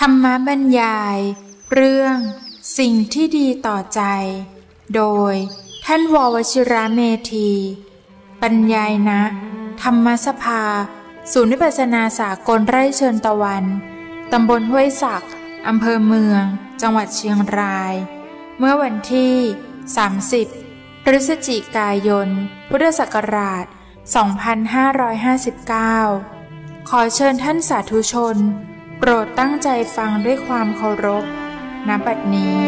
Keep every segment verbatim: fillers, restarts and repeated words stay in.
ธรรมบรรยายเรื่องสิ่งที่ดีต่อใจโดยท่านววชิระเมธีบรรยายณธรรมสภาศูนย์วิปัสสนาสากลไร่เชิญตะวันตำบลห้วยศักอำเภอเมืองจังหวัดเชียงรายเมื่อวันที่สามสิบพฤศจิกายนพุทธศักราชสองพันห้าร้อยห้าสิบเก้าขอเชิญท่านสาธุชนโปรดตั้งใจฟังด้วยความเคารพณ บัดนี้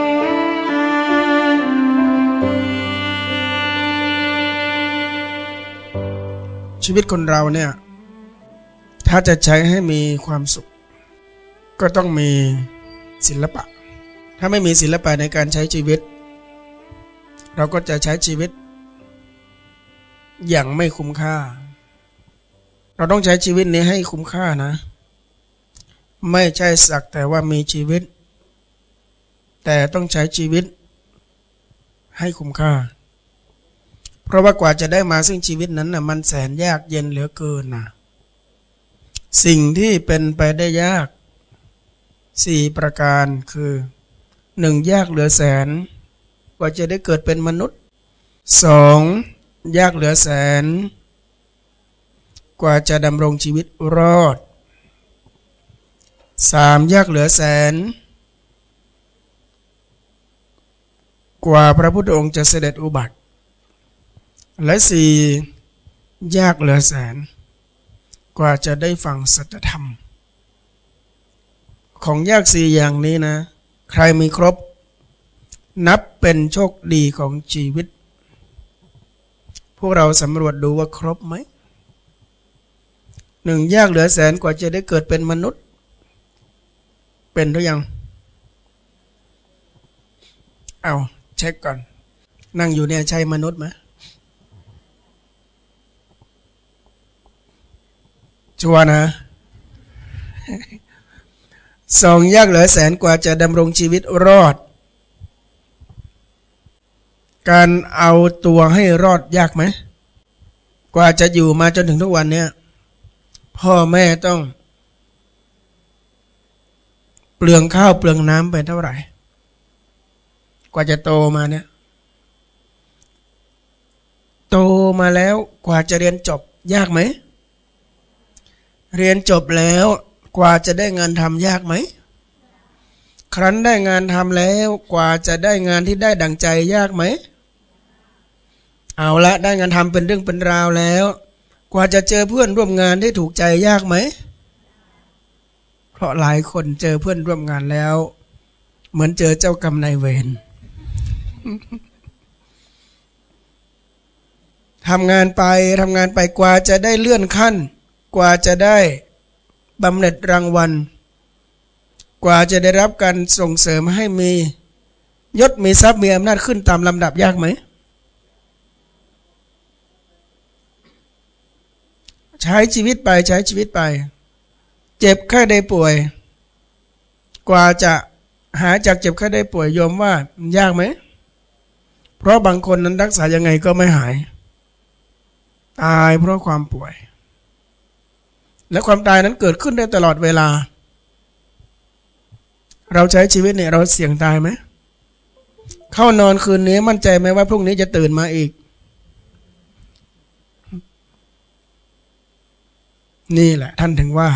ชีวิตคนเราเนี่ยถ้าจะใช้ให้มีความสุขก็ต้องมีศิลปะถ้าไม่มีศิลปะในการใช้ชีวิตเราก็จะใช้ชีวิตอย่างไม่คุ้มค่าเราต้องใช้ชีวิตนี้ให้คุ้มค่านะไม่ใช่สักแต่ว่ามีชีวิตแต่ต้องใช้ชีวิตให้คุ้มค่าเพราะว่ากว่าจะได้มาซึ่งชีวิตนั้นน่ะมันแสนยากเย็นเหลือเกินนะสิ่งที่เป็นไปได้ยากสี่ประการคือหนึ่งยากเหลือแสนกว่าจะได้เกิดเป็นมนุษย์สองยากเหลือแสนกว่าจะดำรงชีวิตรอดสามยากเหลือแสนกว่าพระพุทธองค์จะเสด็จอุบัติและสี่ยากเหลือแสนกว่าจะได้ฟังสัจธรรมของยากสี่อย่างนี้นะใครมีครบนับเป็นโชคดีของชีวิตพวกเราสำรวจดูว่าครบไหมหนึ่งยากเหลือแสนกว่าจะได้เกิดเป็นมนุษย์เป็นหรือยังเอาเช็คก่อนนั่งอยู่เนี่ยใช่มนุษย์ไหมชัวร์นะสองยากเหลือแสนกว่าจะดำรงชีวิตรอดการเอาตัวให้รอดยากไหมกว่าจะอยู่มาจนถึงทุกวันเนี่ยพ่อแม่ต้องเปลืองข้าวเปลืองน้ำไปเท่าไหร่กว่าจะโตมาเนี่ยโตมาแล้วกว่าจะเรียนจบยากไหมเรียนจบแล้วกว่าจะได้งานทำยากไหมครั้นได้งานทำแล้วกว่าจะได้งานที่ได้ดั่งใจยากไหมเอาละได้งานทำเป็นเรื่องเป็นราวแล้วกว่าจะเจอเพื่อนร่วมงานได้ถูกใจยากไหมเพราะหลายคนเจอเพื่อนร่วมงานแล้วเหมือนเจอเจ้ากรรมนายเวร ทำงานไปทำงานไปกว่าจะได้เลื่อนขั้นกว่าจะได้บำเหน็จรางวัลกว่าจะได้รับการส่งเสริมให้มียศมีทรัพย์มีอำนาจขึ้นตามลำดับยากไหมใช้ชีวิตไปใช้ชีวิตไปเจ็บไข้ได้ป่วยกว่าจะหายจากเจ็บไข้ได้ป่วยโยมว่ายากไหมเพราะบางคนนั้นรักษายังไงก็ไม่หายตายเพราะความป่วยและความตายนั้นเกิดขึ้นได้ตลอดเวลาเราใช้ชีวิตเนี่ยเราเสี่ยงตายไหมเข้านอนคืนนี้มั่นใจไหมว่าพรุ่งนี้จะตื่นมาอีกนี่แหละท่านถึงว่า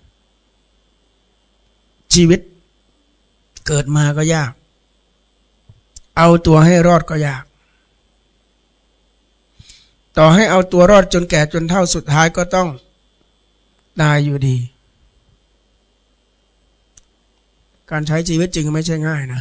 ชีวิตเกิดมาก็ยากเอาตัวให้รอดก็ยากต่อให้เอาตัวรอดจนแก่จนเฒ่าสุดท้ายก็ต้องตายอยู่ดีการใช้ชีวิตจริงไม่ใช่ง่ายนะ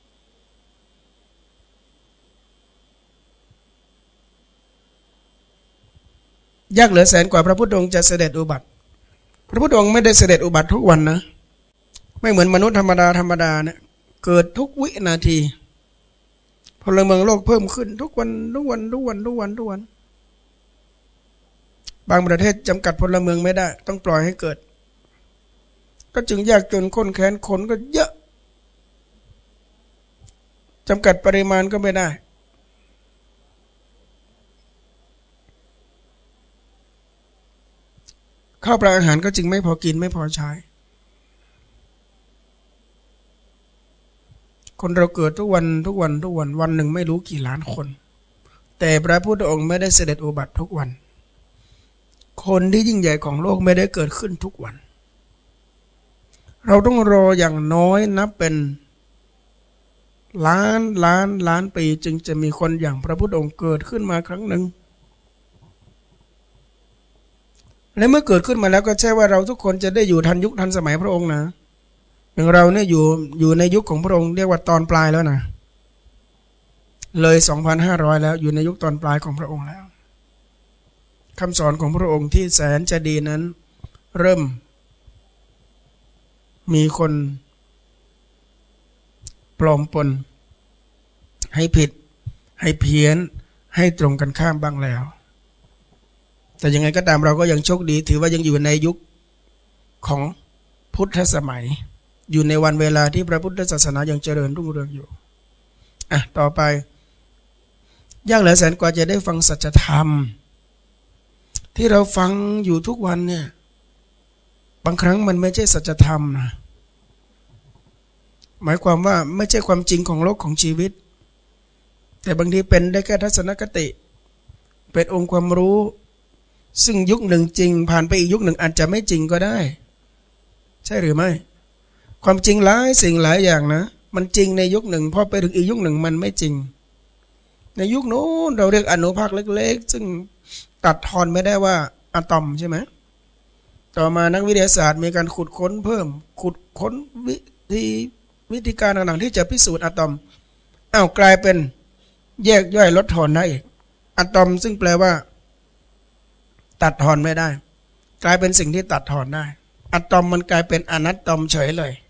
ยากเหลือแสนกว่าพระพุทธองค์จะเสด็จอุบัติพระพุทธองค์ไม่ได้เสด็จอุบัติทุกวันนะไม่เหมือนมนุษย์ธรรมดาธรรมดาเนี่ยเกิดทุกวินาทีพลเมืองโลกเพิ่มขึ้นทุกวันทุกวันทุกวันทุกวันทุกวันบางประเทศจำกัดพลเมืองไม่ได้ต้องปล่อยให้เกิดก็จึงยากจนข้นแค้นคนก็เยอะจำกัดปริมาณก็ไม่ได้ ข้าวปลาอาหารก็จึงไม่พอกินไม่พอใช้คนเราเกิดทุกวันทุกวันทุกวันวันหนึ่งไม่รู้กี่ล้านคนแต่พระพุทธองค์ไม่ได้เสด็จอุบัติทุกวันคนที่ยิ่งใหญ่ของโลกไม่ได้เกิดขึ้นทุกวันเราต้องรออย่างน้อยนับเป็นล้านล้านล้านปีจึงจะมีคนอย่างพระพุทธองค์เกิดขึ้นมาครั้งหนึ่งและเมื่อเกิดขึ้นมาแล้วก็ใช่ว่าเราทุกคนจะได้อยู่ทันยุคทันสมัยพระองค์นะอย่างเราเนี่ยอยู่อยู่ในยุคของพระองค์เรียกว่าตอนปลายแล้วนะเลย สองพันห้าร้อย แล้วอยู่ในยุคตอนปลายของพระองค์แล้วคำสอนของพระองค์ที่แสนจะดีนั้นเริ่มมีคนปลอมปนให้ผิดให้เพี้ยนให้ตรงกันข้ามบ้างแล้วแต่ยังไงก็ตามเราก็ยังโชคดีถือว่ายังอยู่ในยุคของพุทธสมัยอยู่ในวันเวลาที่พระพุทธศาสนายังเจริญรุ่งเรืองอยู่อ่ะต่อไปยากเหลือแสนกว่าจะได้ฟังสัจธรรมที่เราฟังอยู่ทุกวันเนี่ยบางครั้งมันไม่ใช่สัจธรรมนะหมายความว่าไม่ใช่ความจริงของโลกของชีวิตแต่บางทีเป็นได้แค่ทัศนคติเป็นองค์ความรู้ซึ่งยุคหนึ่งจริงผ่านไปอีกยุคหนึ่งอาจจะไม่จริงก็ได้ใช่หรือไม่ความจริงหลายสิ่งหลายอย่างนะมันจริงในยุคหนึ่งพอไปถึงอีกยุคหนึ่งมันไม่จริงในยุคโน้นเราเรียกอนุภาคเล็กๆซึ่งตัดทอนไม่ได้ว่าอะตอมใช่ไหมต่อมานักวิทยาศาสตร์มีการขุดค้นเพิ่มขุดค้นวิธีวิธีการต่างๆที่จะพิสูจน์อะตอมอ้าวกลายเป็นแยกย่อยลดทอนได้อีกอะตอมซึ่งแปลว่าตัดทอนไม่ได้กลายเป็นสิ่งที่ตัดทอนได้อะตอมมันกลายเป็นอนัตตอมเฉยเลย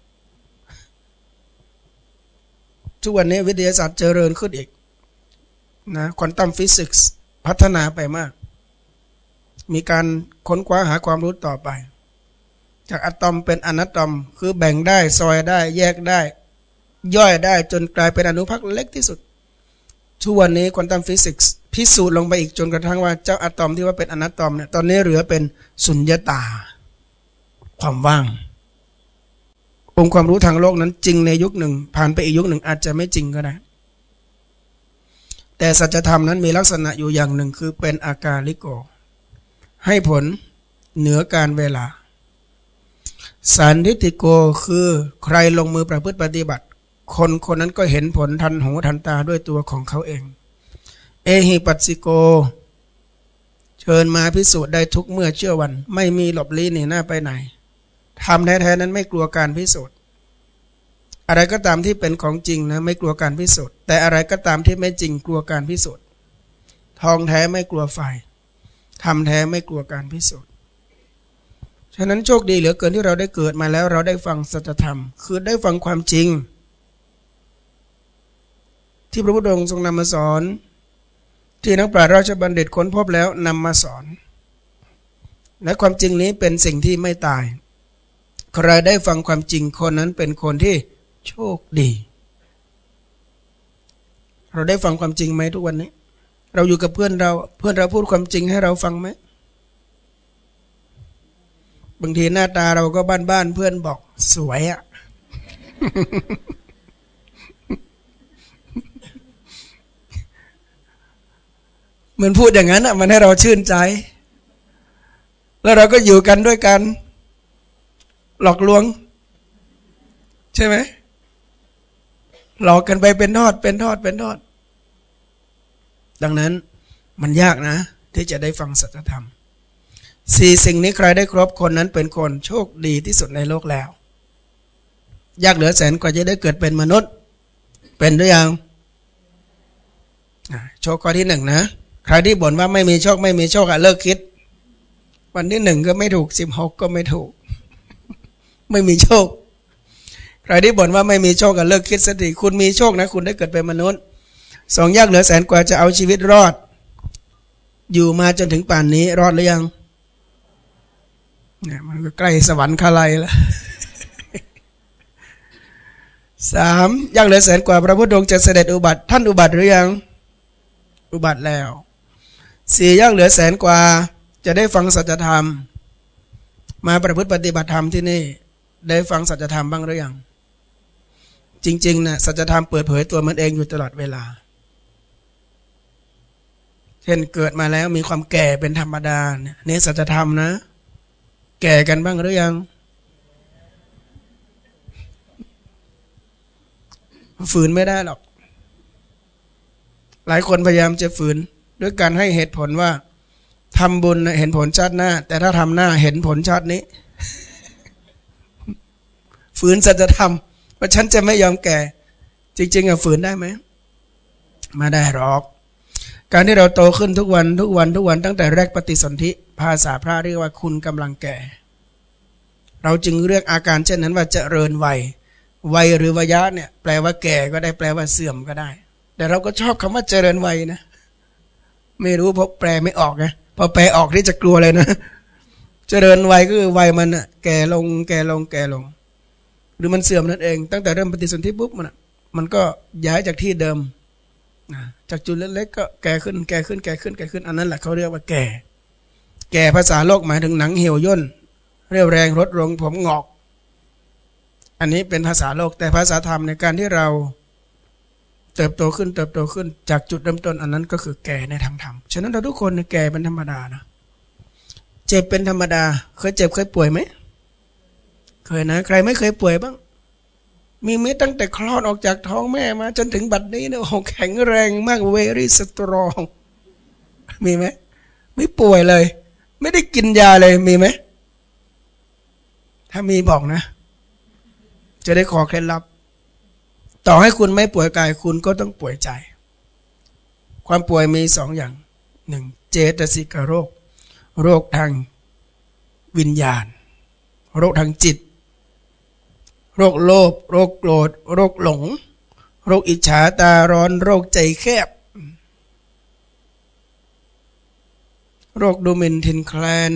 ทุกวันนี้วิทยาศาสตร์เจริญขึ้นอีกนะควอนตัมฟิสิกส์พัฒนาไปมากมีการค้นคว้าหาความรู้ต่อไปจากอะตอมเป็นอนัตตอมคือแบ่งได้ซอยได้แยกได้ย่อยได้จนกลายเป็นอนุภาคเล็กที่สุดทุกวันนี้ควอนตัมฟิสิกส์พิสูจน์ลงไปอีกจนกระทั่งว่าเจ้าอะตอมที่ว่าเป็นอนัตตอมเนี่ยตอนนี้เหลือเป็นสุญญตาความว่างองค์ความรู้ทางโลกนั้นจริงในยุคหนึ่งผ่านไปอีกยุคหนึ่งอาจจะไม่จริงก็ได้แต่สัจธรรมนั้นมีลักษณะอยู่อย่างหนึ่งคือเป็นอากาลิโกให้ผลเหนือการเวลาสันทิฏฐิโกคือใครลงมือประพฤติปฏิบัติคนคนนั้นก็เห็นผลทันหูทันตาด้วยตัวของเขาเองเอหิปัสสิโกเชิญมาพิสูจน์ได้ทุกเมื่อเชื่อวันไม่มีหลบลี้หนีหน้าไปไหนทำแท้ๆนั้นไม่กลัวการพิสูจน์อะไรก็ตามที่เป็นของจริงนะไม่กลัวการพิสูจน์แต่อะไรก็ตามที่ไม่จริงกลัวการพิสูจน์ทองแท้ไม่กลัวไฟทำแท้ไม่กลัวการพิสูจน์ฉะนั้นโชคดีเหลือเกินที่เราได้เกิดมาแล้วเราได้ฟังสัจธรรมคือได้ฟังความจริงที่พระพุทธองค์ทรงนำมาสอนที่นักปราชญ์ราชบัณฑิตค้นพบแล้วนำมาสอนและความจริงนี้เป็นสิ่งที่ไม่ตายใครได้ฟังความจริงคนนั้นเป็นคนที่โชคดีเราได้ฟังความจริงไหมทุกวันนี้เราอยู่กับเพื่อนเราเพื่อนเราพูดความจริงให้เราฟังไหมบางทีหน้าตาเราก็บ้านๆเพื่อนบอกสวยอะ เหมือนพูดอย่างนั้นอ่ะมันให้เราชื่นใจแล้วเราก็อยู่กันด้วยกันหลอกลวงใช่ไหมหลอกกันไปเป็นทอดเป็นทอดเป็นทอดดังนั้นมันยากนะที่จะได้ฟังสัจธรรมสี่สิ่งนี้ใครได้ครบคนนั้นเป็นคนโชคดีที่สุดในโลกแล้วยากเหลือแสนกว่าจะได้เกิดเป็นมนุษย์เป็นหรือยังโชคข้อที่หนึ่งนะใครที่บ่นว่าไม่มีโชคไม่มีโชคอะเลิกคิดวันที่หนึ่งก็ไม่ถูกสิบหกก็ไม่ถูกไม่มีโชคใครที่บ่นว่าไม่มีโชคอะเลิกคิดสักทีคุณมีโชคนะคุณได้เกิดเป็นมนุษย์สองยากเหลือแสนกว่าจะเอาชีวิตรอดอยู่มาจนถึงป่านนี้รอดหรือยังเนี่ยมันก็ใกล้สวรรค์คาไลแล้วสามยากเหลือแสนกว่าพระพุทธองค์จะเสด็จอุบัติท่านอุบัติหรือยังอุบัติแล้วสี่ยากเหลือแสนกว่าจะได้ฟังสัจธรรมมาประพฤติปฏิบัติธรรมที่นี่ได้ฟังสัจธรรมบ้างหรือยังจริงๆนะสัจธรรมเปิดเผยตัวมันเองอยู่ตลอดเวลาเช่นเกิดมาแล้วมีความแก่เป็นธรรมดาเนี่ยนี่สัจธรรมนะแก่กันบ้างหรือยังฝืนไม่ได้หรอกหลายคนพยายามจะฝืนด้วยการให้เหตุผลว่าทำบุญเห็นผลชาติหน้าแต่ถ้าทำหน้าเห็นผลชาตินี้ ฝืนสัจธรรมว่าฉันจะไม่ยอมแก่จริงๆอะฝืนได้ไหมไม่ได้หรอกการที่เราโตขึ้นทุกวันทุกวันทุกวันตั้งแต่แรกปฏิสนธิภาษาพระเรียกว่าคุณกำลังแก่เราจึงเรียกอาการเช่นนั้นว่าเจริญวัยวัยหรือวยะเนี่ยแปลว่าแก่ก็ได้แปลว่าเสื่อมก็ได้แต่เราก็ชอบคำว่าเจริญวัยนะไม่รู้เพราะแปลไม่ออกไงพอแปลออกที่จะกลัวเลยนะเจริญวัยก็คือวัยมันอะแก่ลงแก่ลงแก่ลงหรือมันเสื่อมนั่นเองตั้งแต่เริ่มปฏิสนธิปุ๊บมันอะมันก็ย้ายจากที่เดิมจากจุดเล็กๆก็แก่ขึ้นแก่ขึ้นแก่ขึ้นแก่ขึ้นอันนั้นแหละเขาเรียกว่าแก่แก่ภาษาโลกหมายถึงหนังเหี่ยวย่นเรี่ยวแรงลดลงผมงอกอันนี้เป็นภาษาโลกแต่ภาษาธรรมในการที่เราเติบโตขึ้นเติบโตขึ้นจากจุดเริ่มต้นอันนั้นก็คือแก่ในทางธรรมฉะนั้นเราทุกคนแก่เป็นธรรมดานะเจ็บเป็นธรรมดาเคยเจ็บเคยป่วยไหมเคยนะใครไม่เคยป่วยบ้างมีไหมตั้งแต่คลอดออกจากท้องแม่มาจนถึงบัดนี้เนี่ยโอ้แข็งแรงมากเวรี่สตรองมีไหมไม่ป่วยเลยไม่ได้กินยาเลยมีไหมถ้ามีบอกนะจะได้ขอเคล็ดลับต่อให้คุณไม่ป่วยกายคุณก็ต้องป่วยใจความป่วยมีสองอย่างหนึ่งเจตสิกโรคโรคทางวิญญาณโรคทางจิตโรคโลภโรคโกรธโรคหลงโรคอิจฉาตาร้อนโรคใจแคบโรคดูหมิ่นทินแคลน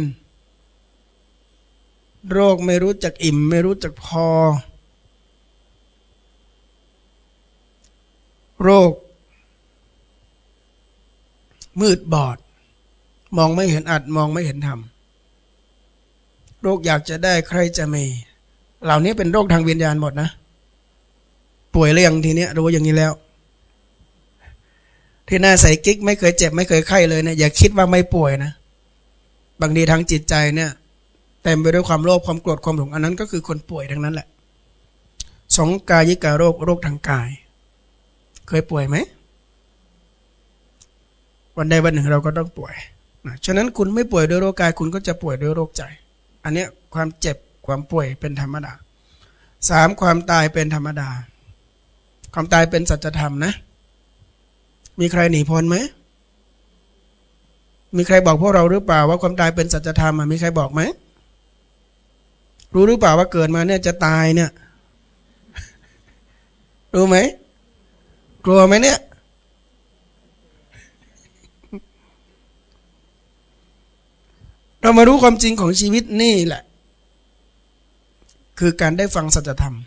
โรคไม่รู้จักอิ่มไม่รู้จักพอโรคมืดบอดมองไม่เห็นอัดมองไม่เห็นธรรมโรคอยากจะได้ใครจะมีเหล่านี้เป็นโรคทางวิญญาณหมดนะป่วยเรื่องทีนี้รู้อย่างนี้แล้วที่หน้าใส่กิ๊กไม่เคยเจ็บไม่เคยไข้เลยเนี่ยอย่าคิดว่าไม่ป่วยนะบางทีทางจิตใจเนี่ยเต็มไปด้วยความโลภความโกรธความหลงอันนั้นก็คือคนป่วยทั้งนั้นแหละสองกายิกาโรคโรคทางกายเคยป่วยไหมวันใดวันหนึ่งเราก็ต้องป่วยนะฉะนั้นคุณไม่ป่วยด้วยโรคกายคุณก็จะป่วยด้วยโรคใจอันนี้ความเจ็บความป่วยเป็นธรรมดาสามความตายเป็นธรรมดาความตายเป็นสัจธรรมนะมีใครหนีพ้นไหมมีใครบอกพวกเราหรือเปล่าว่าความตายเป็นสัจธรรมมีใครบอกไหมรู้หรือเปล่าว่าเกิดมาเนี่ยจะตายเนี่ยรู้ไหมกลัวไหมเนี่ยเรามารู้ความจริงของชีวิตนี่แหละคือการได้ฟังสัจธรรม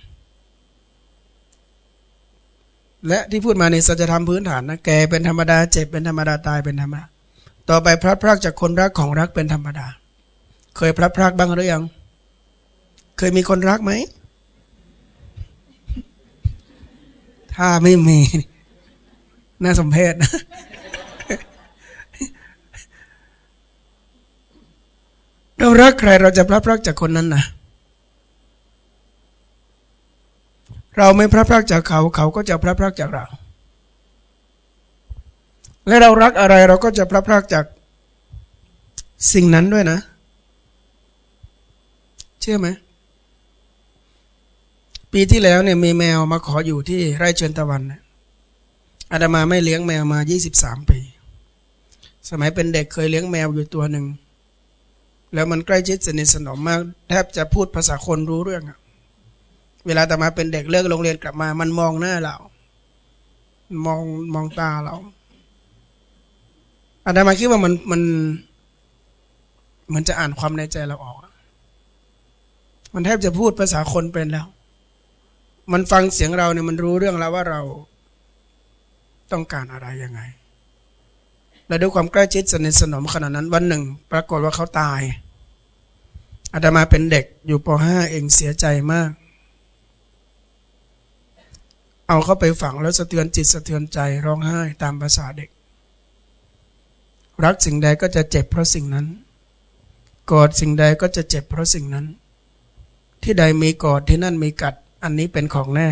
และที่พูดมาในสัจธรรมพื้นฐานนะแก่เป็นธรรมดาเจ็บเป็นธรรมดาตายเป็นธรรมดาต่อไปพลัดพรากจากคนรักของรักเป็นธรรมดาเคยพลัดพรากบ้างหรือยังเคยมีคนรักไหมถ้าไม่มีน่าสมเพชนะเรารักใครเราจะพลัดพรากจากคนนั้นนะเราไม่พลัดพรากจากเขาเขาก็จะพลัดพรากจากเราและเรารักอะไรเราก็จะพลัดพรากจากสิ่งนั้นด้วยนะเชื่อไหมปีที่แล้วเนี่ยมีแมวมาขออยู่ที่ไร่เชิญตะวันอาตมาไม่เลี้ยงแมวมายี่สิบสามปีสมัยเป็นเด็กเคยเลี้ยงแมวอยู่ตัวหนึ่งแล้วมันใกล้ชิดสนิทสนมมากแทบจะพูดภาษาคนรู้เรื่องอะเวลาอาตมาเป็นเด็กเลิกโรงเรียนกลับมามันมองหน้าเรามองมองตาเราอาตมาคิดว่ามันมันมันจะอ่านความในใจเราออกมันแทบจะพูดภาษาคนเป็นแล้วมันฟังเสียงเราเนี่ยมันรู้เรื่องแล้วว่าเราต้องการอะไรยังไงและด้วยความใกล้ชิดสนิทสนมขนาดนั้นวันหนึ่งปรากฏว่าเขาตายอาตมาเป็นเด็กอยู่ป .ห้า เองเสียใจมากเอาเข้าไปฝังแล้วสะเทือนจิตสะเทือนใจร้องไห้ตามภาษาเด็กรักสิ่งใดก็จะเจ็บเพราะสิ่งนั้นกอดสิ่งใดก็จะเจ็บเพราะสิ่งนั้นที่ใดมีกอดที่นั่นมีกัดอันนี้เป็นของแน่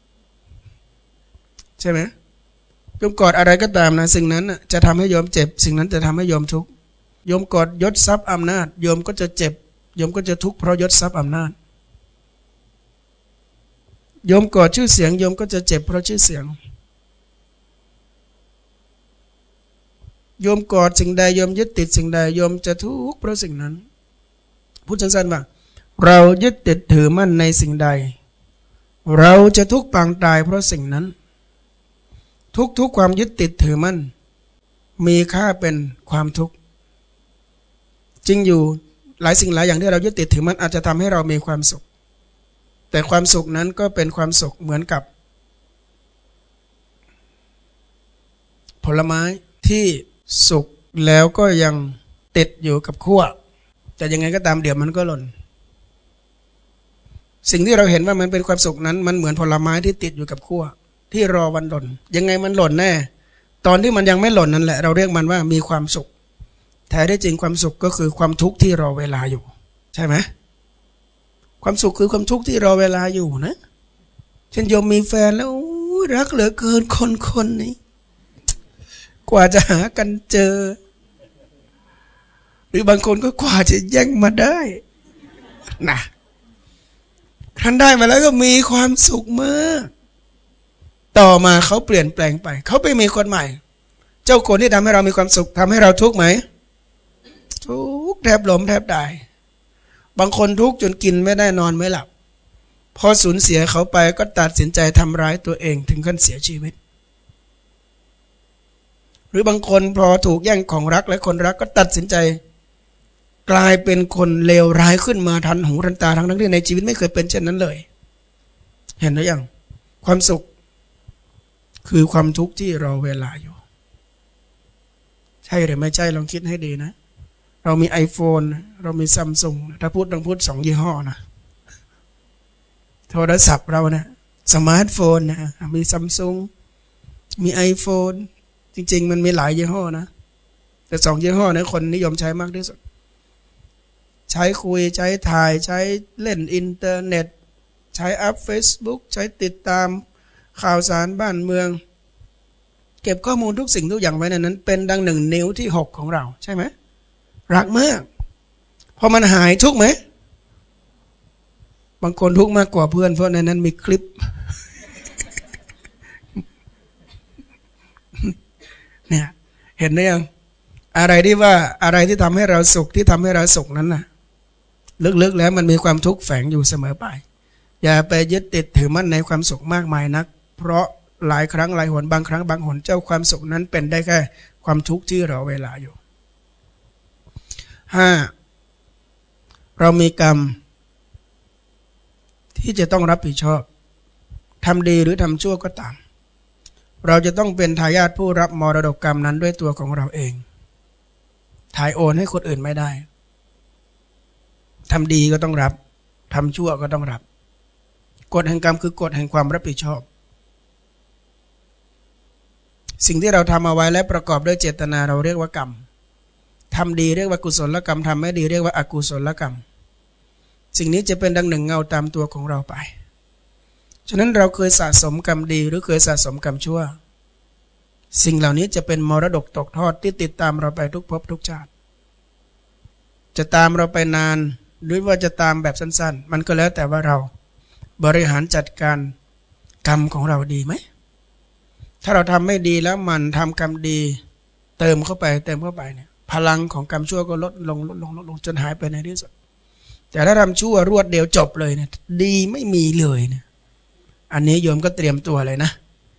ใช่ไหมโยมกอดอะไรก็ตามนะสิ่งนั้นจะทำให้โยมเจ็บสิ่งนั้นจะทำให้โยมทุกข์โยมกอดยศทรัพย์อำนาจโยมก็จะเจ็บโยมก็จะทุกข์เพราะยศทรัพย์อำนาจโยมกอดชื่อเสียงโยมก็จะเจ็บเพราะชื่อเสียงโยมกอดสิ่งใดโยมยึดติดสิ่งใดโยมจะทุกข์เพราะสิ่งนั้นพูดสั้นๆว่าเรายึดติดถือมั่นในสิ่งใดเราจะทุกข์ปางตายเพราะสิ่งนั้นทุกๆความยึดติดถือมั่นมีค่าเป็นความทุกข์จริงอยู่หลายสิ่งหลายอย่างที่เรายึดติดถือมั่นอาจจะทำให้เรามีความสุขแต่ความสุขนั้นก็เป็นความสุขเหมือนกับผลไม้ที่สุกแล้วก็ยังติดอยู่กับขั้วแต่ยังไงก็ตามเดี๋ยวมันก็หล่นสิ่งที่เราเห็นว่ามันเป็นความสุขนั้นมันเหมือนผลไม้ที่ติดอยู่กับขั้วที่รอวันหล่นยังไงมันหล่นแน่ตอนที่มันยังไม่หล่นนั่นแหละเราเรียกมันว่ามีความสุขแท้ที่จริงความสุขก็คือความทุกข์ที่รอเวลาอยู่ใช่ไหมความสุขคือความทุกข์ที่รอเวลาอยู่นะเช่นโยมมีแฟนแล้วรักเหลือเกินคนคนนี้กว่าจะหากันเจอหรือบางคนก็กว่าจะแย่งมาได้นะครั้นได้มาแล้วก็มีความสุขมากต่อมาเขาเปลี่ยนแปลงไปเขาไปมีคนใหม่เจ้าคนที่ทำให้เรามีความสุขทำให้เราทุกข์ไหมทุกข์แทบล้มแทบตายบางคนทุกข์จนกินไม่ได้นอนไม่หลับพอสูญเสียเขาไปก็ตัดสินใจทำร้ายตัวเองถึงขั้นเสียชีวิตหรือบางคนพอถูกแย่งของรักและคนรักก็ตัดสินใจกลายเป็นคนเลวร้ายขึ้นมาทันหูทันตาทั้งที่ในชีวิตไม่เคยเป็นเช่นนั้นเลยเห็นหรือยังความสุขคือความทุกข์ที่รอเวลาอยู่ใช่หรือไม่ใช่ลองคิดให้ดีนะเรามี iPhone เรามี Samsung ถ้าพูดต้องพูดสองยี่ห้อนะโทรศัพท์เรานะสมาร์ทโฟนนะมี Samsung มี iPhone จริงๆมันมีหลายยี่ห้อนะแต่สองยี่ห้อนะคนนิยมใช้มากที่สุดใช้คุยใช้ถ่ายใช้เล่นอินเทอร์เน็ตใช้แอป Facebook ใช้ติดตามข่าวสารบ้านเมืองเก็บข้อมูลทุกสิ่งทุกอย่างไว้ในนั้นเป็นดังหนึ่งนิ้วที่หกของเราใช่ไหมรักมากพอมันหายทุกไหมบางคนทุกมากกว่าเพื่อนเพราะในนั้นมีคลิปเนี่ยเห็นไหมยังอะไรที่ว่าอะไรที่ทำให้เราสุขที่ทำให้เราสุขนั้นน่ะลึกๆแล้วมันมีความทุกข์แฝงอยู่เสมอไปอย่าไปยึดติดถือมั่นในความสุขมากมายนักเพราะหลายครั้งหลายหนบางครั้งบางหนเจ้าความสุขนั้นเป็นได้แค่ความทุกข์ที่รอเวลาอยู่ห้าเรามีกรรมที่จะต้องรับผิดชอบทำดีหรือทำชั่วก็ตามเราจะต้องเป็นทายาทผู้รับมรดกกรรมนั้นด้วยตัวของเราเองถ่ายโอนให้คนอื่นไม่ได้ทำดีก็ต้องรับทำชั่วก็ต้องรับกฎแห่งกรรมคือกฎแห่งความรับผิดชอบสิ่งที่เราทำเอาไว้และประกอบด้วยเจตนาเราเรียกว่ากรรมทำดีเรียกว่ากุศลกรรมทำไม่ดีเรียกว่าอกุศลกรรมสิ่งนี้จะเป็นดังหนึ่งเงาตามตัวของเราไปฉะนั้นเราเคยสะสมกรรมดีหรือเคยสะสมกรรมชั่วสิ่งเหล่านี้จะเป็นมรดกตกทอดที่ติดตามเราไปทุกภพทุกชาติจะตามเราไปนานหรือว่าจะตามแบบสั้นๆมันก็แล้วแต่ว่าเราบริหารจัดการกรรมของเราดีไหมถ้าเราทำไม่ดีแล้วมันทำกรรมดีเติมเข้าไปเติมเข้าไปเนี่ยพลังของกรรมชั่วก็ลดลงลดลงลดลงจนหายไปในที่สุดแต่ถ้าทำชั่วรวดเดียวจบเลยเนี่ยดีไม่มีเลยเนี่ยอันนี้โยมก็เตรียมตัวเลยนะ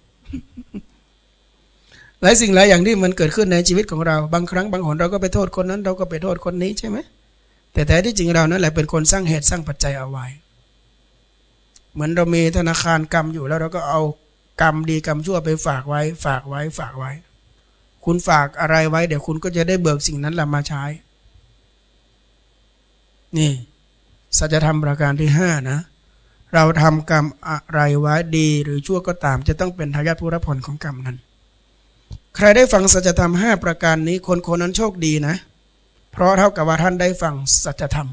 หลายสิ่งหลายอย่างที่มันเกิดขึ้นในชีวิตของเราบางครั้งบางหนเราก็ไปโทษคนนั้นเราก็ไปโทษคนนี้ใช่ไหมแต่แท้ที่จริงเรานั่นแหละเป็นคนสร้างเหตุสร้างปัจจัยเอาไว้เหมือนเรามีธนาคารกรรมอยู่แล้วเราก็เอากรรมดีกรรมชั่วไปฝากไว้ฝากไว้ฝากไว้คุณฝากอะไรไว้เดี๋ยวคุณก็จะได้เบิกสิ่งนั้นแหละมาใช้นี่สัจธรรมประการที่ห้านะเราทำกรรมอะไรไว้ดีหรือชั่วก็ตามจะต้องเป็นทายาทผู้รับผลของกรรมนั้นใครได้ฟังสัจธรรมห้าประการนี้คนคนนั้นโชคดีนะเพราะเท่ากับว่าท่านได้ฟังสัจธรรม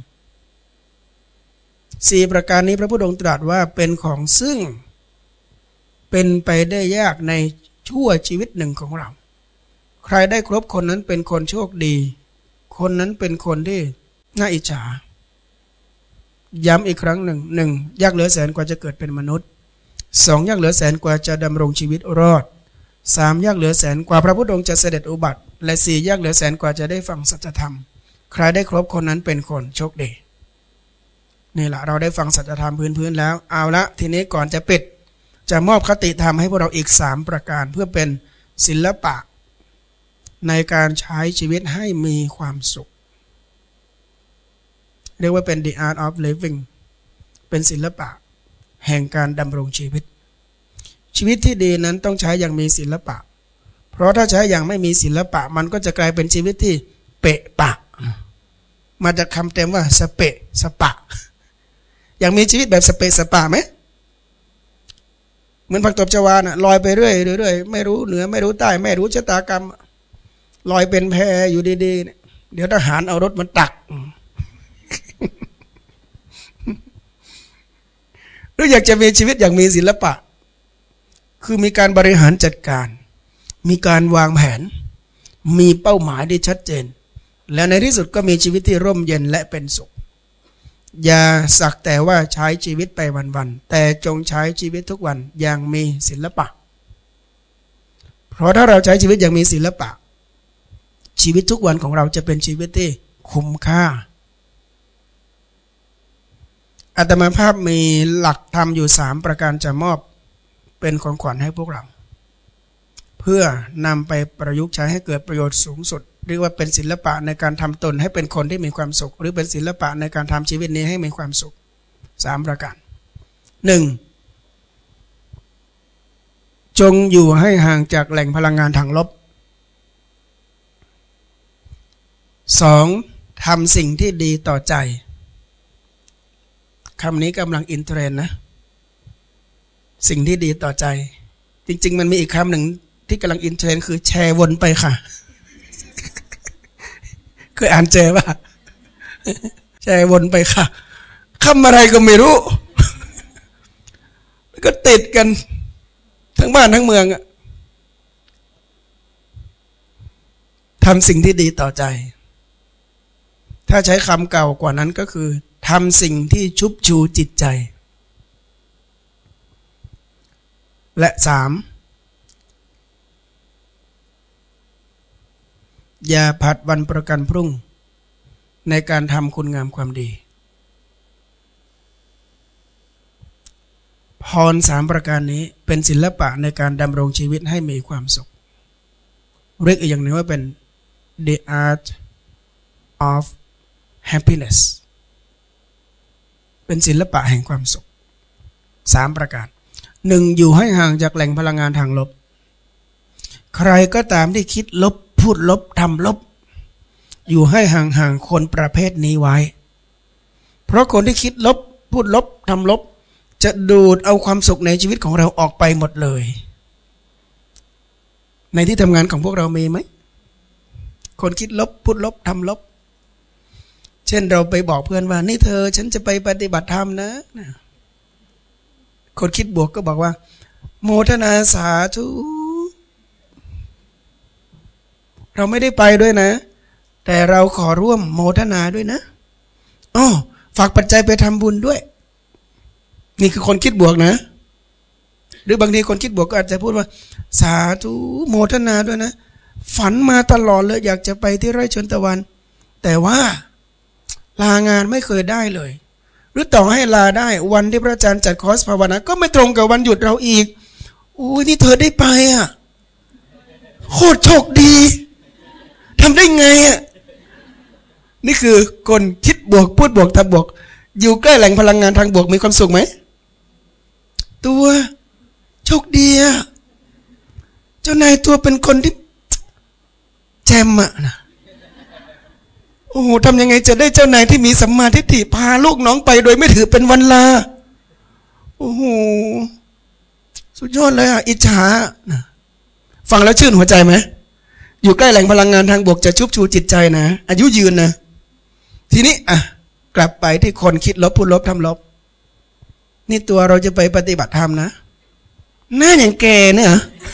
สี่ประการนี้พระพุทธองค์ตรัสว่าเป็นของซึ่งเป็นไปได้ยากในชั่วชีวิตหนึ่งของเราใครได้ครบคนนั้นเป็นคนโชคดีคนนั้นเป็นคนที่น่าอิจฉาย้ำอีกครั้งหนึ่งหนึ่งยากเหลือแสนกว่าจะเกิดเป็นมนุษย์สองยากเหลือแสนกว่าจะดำรงชีวิตรอดสามยากเหลือแสนกว่าพระพุทธองค์จะเสด็จอุบัติและสี่ยากเหลือแสนกว่าจะได้ฟังสัจธรรมใครได้ครบคนนั้นเป็นคนโชคดีนี่แหละเราได้ฟังสัจธรรมพื้นๆแล้วเอาละทีนี้ก่อนจะปิดจะมอบคติธรรมให้พวกเราอีกสามประการเพื่อเป็นศิลปะในการใช้ชีวิตให้มีความสุขเรียกว่าเป็น the art of living เป็นศิลปะแห่งการดำรงชีวิตชีวิตที่ดีนั้นต้องใช้อย่างมีศิลปะเพราะถ้าใช้อย่างไม่มีศิลปะมันก็จะกลายเป็นชีวิตที่เปะปะมาจากคำเต็มว่าสเปะสปะอย่างมีชีวิตแบบสเปะสปะไหมเหมือนผักตบชวาน่ะลอยไปเรื่อยเรื่อยไม่รู้เหนือไม่รู้ใต้ไม่รู้ชะตากรรมลอยเป็นแพอยู่ดีๆเนี่ยเดี๋ยวทหารเอารถมันตักหรืออยากจะมีชีวิตอย่างมีศิลปะคือมีการบริหารจัดการมีการวางแผนมีเป้าหมายที่ชัดเจนและในที่สุดก็มีชีวิตที่ร่มเย็นและเป็นสุขอย่าสักแต่ว่าใช้ชีวิตไปวันๆแต่จงใช้ชีวิตทุกวันอย่างมีศิลปะเพราะถ้าเราใช้ชีวิตอย่างมีศิลปะชีวิตทุกวันของเราจะเป็นชีวิตที่คุ้มค่าอาตมาภาพมีหลักธรรมอยู่สามประการจะมอบเป็นของขวัญให้พวกเราเพื่อนำไปประยุกต์ใช้ให้เกิดประโยชน์สูงสุดเรียกว่าเป็นศิลปะในการทำตนให้เป็นคนที่มีความสุขหรือเป็นศิลปะในการทำชีวิตนี้ให้มีความสุขสามประการหนึ่งจงอยู่ให้ห่างจากแหล่งพลังงานทางลบสองทำสิ่งที่ดีต่อใจคำนี้กำลังอินเทรนด์นะสิ่งที่ดีต่อใจจริงๆมันมีอีกคำหนึ่งที่กำลังอินเทรนด์คือแชร์วนไปค่ะเคยอ่านเจอป่ะแชร์วนไปค่ะคำอะไรก็ไม่รู้ก็ติดกันทั้งบ้านทั้งเมืองอะทำสิ่งที่ดีต่อใจถ้าใช้คำเก่ากว่านั้นก็คือทำสิ่งที่ชุบชูจิตใจและสามอย่าผัดวันประกันพรุ่งในการทำคุณงามความดีพรสามประการนี้เป็นศิลปะในการดำรงชีวิตให้มีความสุขเรียกอีกอย่างหนึ่งว่าเป็น the art of happiness เป็นศิลปะแห่งความสุขสามประการหนึ่งอยู่ให้ห่างจากแหล่งพลังงานทางลบใครก็ตามที่คิดลบพูดลบทำลบอยู่ให้ห่างๆคนประเภทนี้ไว้เพราะคนที่คิดลบพูดลบทำลบจะดูดเอาความสุขในชีวิตของเราออกไปหมดเลยในที่ทำงานของพวกเรามีไหมคนคิดลบพูดลบทำลบเช่นเราไปบอกเพื่อนว่านี่เธอฉันจะไปปฏิบัติธรรมนะคนคิดบวกก็บอกว่าโมทนาสาธุเราไม่ได้ไปด้วยนะแต่เราขอร่วมโมทนาด้วยนะอ้อฝากปัจจัยไปทำบุญด้วยนี่คือคนคิดบวกนะหรือบางทีคนคิดบวกก็อาจจะพูดว่าสาธุโมทนาด้วยนะฝันมาตลอดเลยอยากจะไปที่ไร่ชนตะวันแต่ว่าลางานไม่เคยได้เลยหรือต่อให้ลาได้วันที่พระอาจารย์จัดคอร์สภาวนาก็ไม่ตรงกับวันหยุดเราอีกโอ้ยนี่เธอได้ไปอ่ะโคตรโชคดีทำได้ไงอ่ะนี่คือคนคิดบวกพูดบวกทำบวกอยู่ใกล้แหล่งพลังงานทางบวกมีความสุขไหมตัวโชคดีอ่ะเจ้านายตัวเป็นคนที่แจมอ่ะนะโอ้โหทำยังไงจะได้เจ้านายที่มีสัมมาทิฏฐิพาลูกน้องไปโดยไม่ถือเป็นวันลาโอ้โหสุดยอดเลยอ่ะอิจฉาฟังแล้วชื่นหัวใจไหมอยู่ใกล้แหล่งพลังงานทางบวกจะชุบชูจิตใจนะอายุยืนนะทีนี้อ่ะกลับไปที่คนคิดลบพูดลบทำลบนี่ตัวเราจะไปปฏิบัติธรรมนะหน้าอย่างแกเนี่ย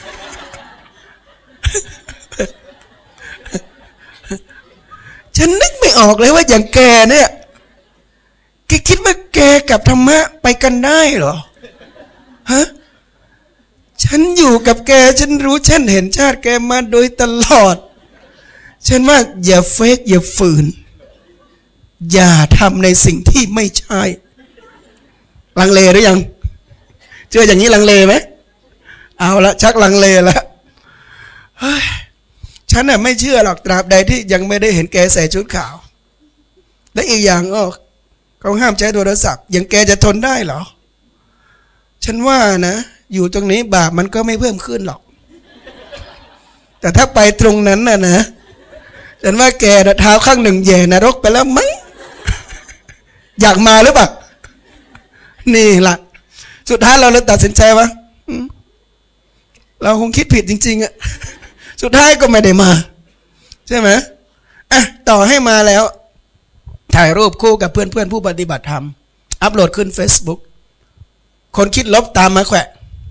ฉันนึกไม่ออกเลยว่าอย่างแกเนี่ยแกคิดว่าแกกับธรรมะไปกันได้เหรอฮะฉันอยู่กับแกฉันรู้ฉันเห็นชาติแกมาโดยตลอดฉันว่าอย่าเฟกอย่าฝืนอย่าทำในสิ่งที่ไม่ใช่ลังเลหรือยังเจออย่างนี้ลังเลไหมเอาละชักลังเลแล้วฉันน่ะไม่เชื่อหรอกตราบใดที่ยังไม่ได้เห็นแกใส่ชุดขาวและอีกอย่างอ้อเขาห้ามใช้โทรศัพท์อย่างแกจะทนได้เหรอฉันว่านะอยู่ตรงนี้บาปมันก็ไม่เพิ่มขึ้นหรอกแต่ถ้าไปตรงนั้นน่ะนะฉันว่าแกเท้าข้างหนึ่งแย่นรกไปแล้วมั้งอยากมาหรือเปล่านี่ล่ะสุดท้ายเราเลยตัดสินใจว่าเราคงคิดผิดจริงๆอะสุดท้ายก็ไม่ได้มาใช่ไหมอ่ะต่อให้มาแล้วถ่ายรูปคู่กับเพื่อนๆผู้ปฏิบัติธรรมอัปโหลดขึ้น Facebook คนคิดลบตามมาแขวะ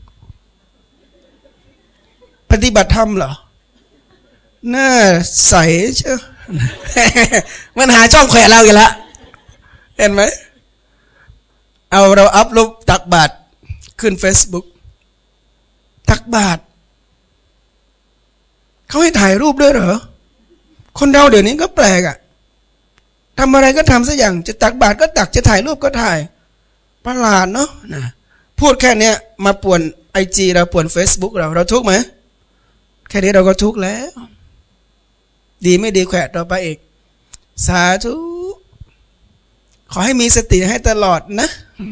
ปฏิบัติธรรมเหรอหน้าใสเชียวมันหาช่องแขวะเราอีกแล้วเห็นไหมเอาเราอัพรูปตักบาตรขึ้น Facebook ตักบาตรเขาให้ถ่ายรูปด้วยเหรอคนเราเดี๋ยวนี้ก็แปลกอ่ะทำอะไรก็ทำซะอย่างจะตักบาตรก็ตักจะถ่ายรูปก็ถ่ายประหลาดเนาะนะพูดแค่เนี้ยมาป่วนไอจีเราป่วน Facebook เราเราทุกข์ไหมแค่นี้เราก็ทุกข์แล้วดีไม่ดีแขวะต่อไปอีกสาธุขอให้มีสติให้ตลอดนะ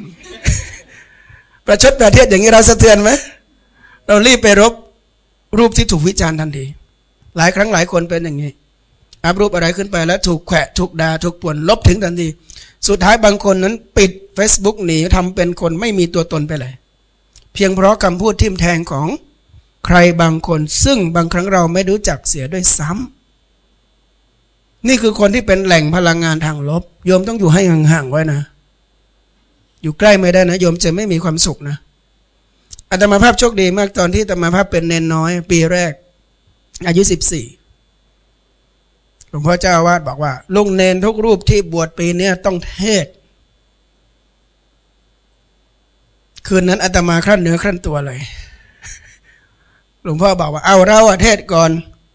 ประชดประเทศอย่างนี้เราสะเทือนไหมเรารีบไปรบรูปที่ถูกวิจารณ์ทันทีหลายครั้งหลายคนเป็นอย่างนี้อัพรูปอะไรขึ้นไปแล้วถูกแขวะถูกด่าถูกป่วนลบถึงทันทีสุดท้ายบางคนนั้นปิด Facebook หนีทำเป็นคนไม่มีตัวตนไปเลยเพียงเพราะคำพูดทิ่มแทงของใครบางคนซึ่งบางครั้งเราไม่รู้จักเสียด้วยซ้ำนี่คือคนที่เป็นแหล่งพลังงานทางลบโยมต้องอยู่ให้ห่างๆไว้นะอยู่ใกล้ไม่ได้นะโยมจะไม่มีความสุขนะอาตมาภาพโชคดีมากตอนที่อาตมาภาพเป็นเนนน้อยปีแรกอายุสิบสี่หลวงพ่อเจ้าอาวาสบอกว่าลุงเนนทุกรูปที่บวชปีนี้ต้องเทศคืนนั้นอาตมาครั่นเนื้อครั่นตัวเลยหลวงพ่อบอกว่าเอาเราเทศก่อน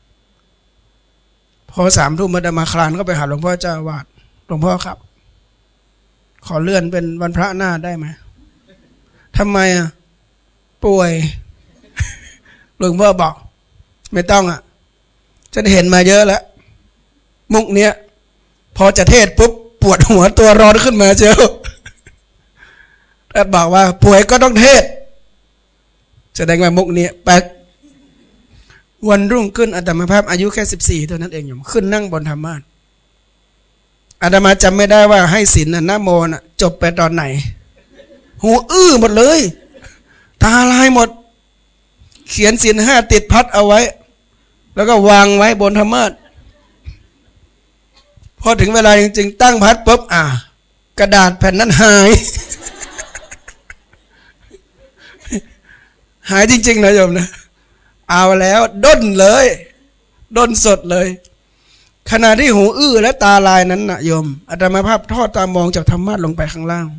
พอสามทุ่มอาตมาคลานก็ไปหาหลวงพ่อเจ้าอาวาสหลวงพ่อครับขอเลื่อนเป็นวันพระหน้าได้ไหมทำไมอ่ะป่วยหลวงพ่อบอกไม่ต้องอ่ะฉันเห็นมาเยอะแล้วมุกเนี้ยพอจะเทศปุ๊บปวดหัวตัวร้อนขึ้นมาเจ้าท่านบอกว่าป่วยก็ต้องเทศแสดงว่ามุกเนี้ยแปลกวันรุ่งขึ้นอาตมาภาพอายุแค่สิบสี่เท่านั้นเองอยู่ขึ้นนั่งบนธรรมาสน์อาตมาจำไม่ได้ว่าให้ศีลน่ะนะโมน่ะจบไปตอนไหนหูอื้อหมดเลยตาลายหมดเขียนศีลห้าติดพัดเอาไว้แล้วก็วางไว้บนธรรมาสน์พอถึงเวลาจริงๆตั้งพัดปุ๊บอ่ะกระดาษแผ่นนั้นหายหายจริงๆนะโยมนะเอาแล้วด้นเลยด้นสดเลยขณะที่หูอื้อและตาลายนั้นนะโยมอาตมาภาพทอดตามองจากธรรมาสน์ลงไปข้างล่าง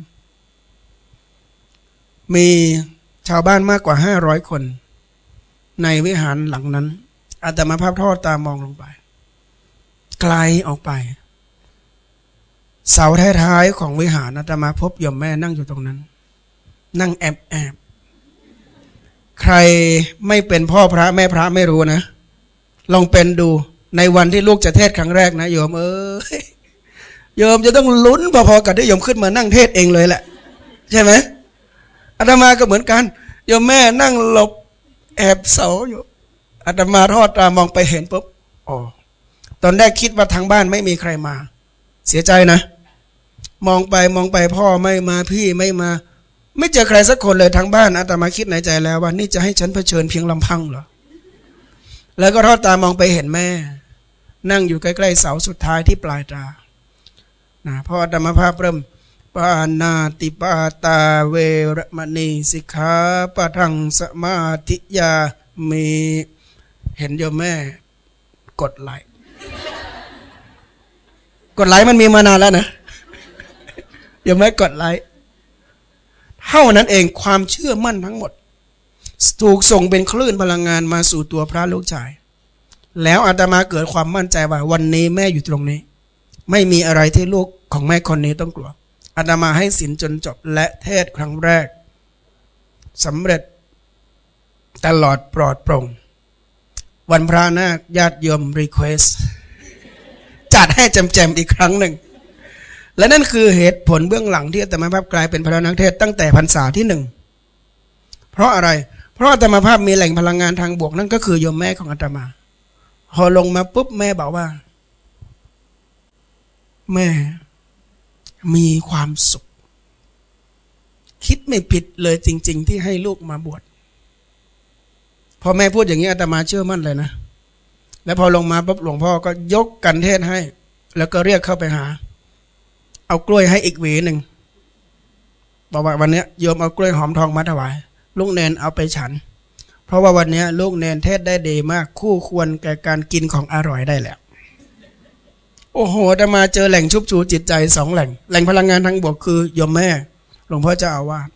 มีชาวบ้านมากกว่าห้าร้อยคนในวิหารหลังนั้นอาตมาภาพทอดตามองลงไปไกลออกไปเสาท้ายๆของวิหารอาตมาพบโยมแม่นั่งอยู่ตรงนั้นนั่งแอบแอบใครไม่เป็นพ่อพระแม่พระไม่รู้นะลองเป็นดูในวันที่ลูกจะเทศครั้งแรกนะโยมเอ้ยโยมจะต้องลุ้นพอๆกับที่โยมขึ้นมานั่งเทศเองเลยแหละใช่ไหมอาตมาก็เหมือนกันโยมแม่นั่งหลบแอบเสาอยู่อาตมาทอดตามองไปเห็นปุ๊บอ๋อตอนแรกคิดว่าทางบ้านไม่มีใครมาเสียใจนะมองไปมองไปพ่อไม่มาพี่ไม่มาไม่เจอใครสักคนเลยทั้งบ้านอาตมาคิดในใจแล้วว่านี่จะให้ฉันเผชิญเพียงลำพังเหรอแล้วก็ทอดตามองไปเห็นแม่นั่งอยู่ใกล้ๆเสาสุดท้ายที่ปลายตานะพออาตมาภาพเริ่มปานาติปาตาเวรมณีสิกขาปะทังสมาธิยามีเห็นโยมแม่กดไลค์กดไลค์มันมีมานานแล้วนะโยมแม่กดไลค์เท่านั้นเองความเชื่อมั่นทั้งหมดถูกส่งเป็นคลื่นพลังงานมาสู่ตัวพระลูกชายแล้วอาตมาเกิดความมั่นใจว่าวันนี้แม่อยู่ตรงนี้ไม่มีอะไรที่ลูกของแม่คนนี้ต้องกลัวอาตมาให้ศีลจนจบและเทศครั้งแรกสำเร็จตลอดปลอดโปร่งวันพระนาคญาติโยมรีเควสจัดให้แจมๆอีกครั้งหนึ่งและนั่นคือเหตุผลเบื้องหลังที่อาตมาภาพกลายเป็นพระนักเทศตั้งแต่พรรษาที่หนึ่งเพราะอะไรเพราะอาตมาภาพมีแหล่งพลังงานทางบวกนั่นก็คือโยมแม่ของอาตมาพอลงมาปุ๊บแม่บอกว่าแม่มีความสุขคิดไม่ผิดเลยจริงๆที่ให้ลูกมาบวชพอแม่พูดอย่างนี้อาตมาเชื่อมั่นเลยนะแล้วพอลงมาปุ๊บหลวงพ่อก็ยกกันเทศให้แล้วก็เรียกเข้าไปหาเอากล้วยให้อีกหวีหนึ่งบอกว่าวันนี้โยมเอากล้วยหอมทองมาถวายลูกเนนเอาไปฉันเพราะว่าวันนี้ลูกเนนเทศได้ดีมากคู่ควรแก่การกินของอร่อยได้แล้วโอ้โหแต่มาเจอแหล่งชุบชูจิตใจสองแหล่งแหล่งพลังงานทางบวกคือโยมแม่หลวงพ่อเจ้าอาวาส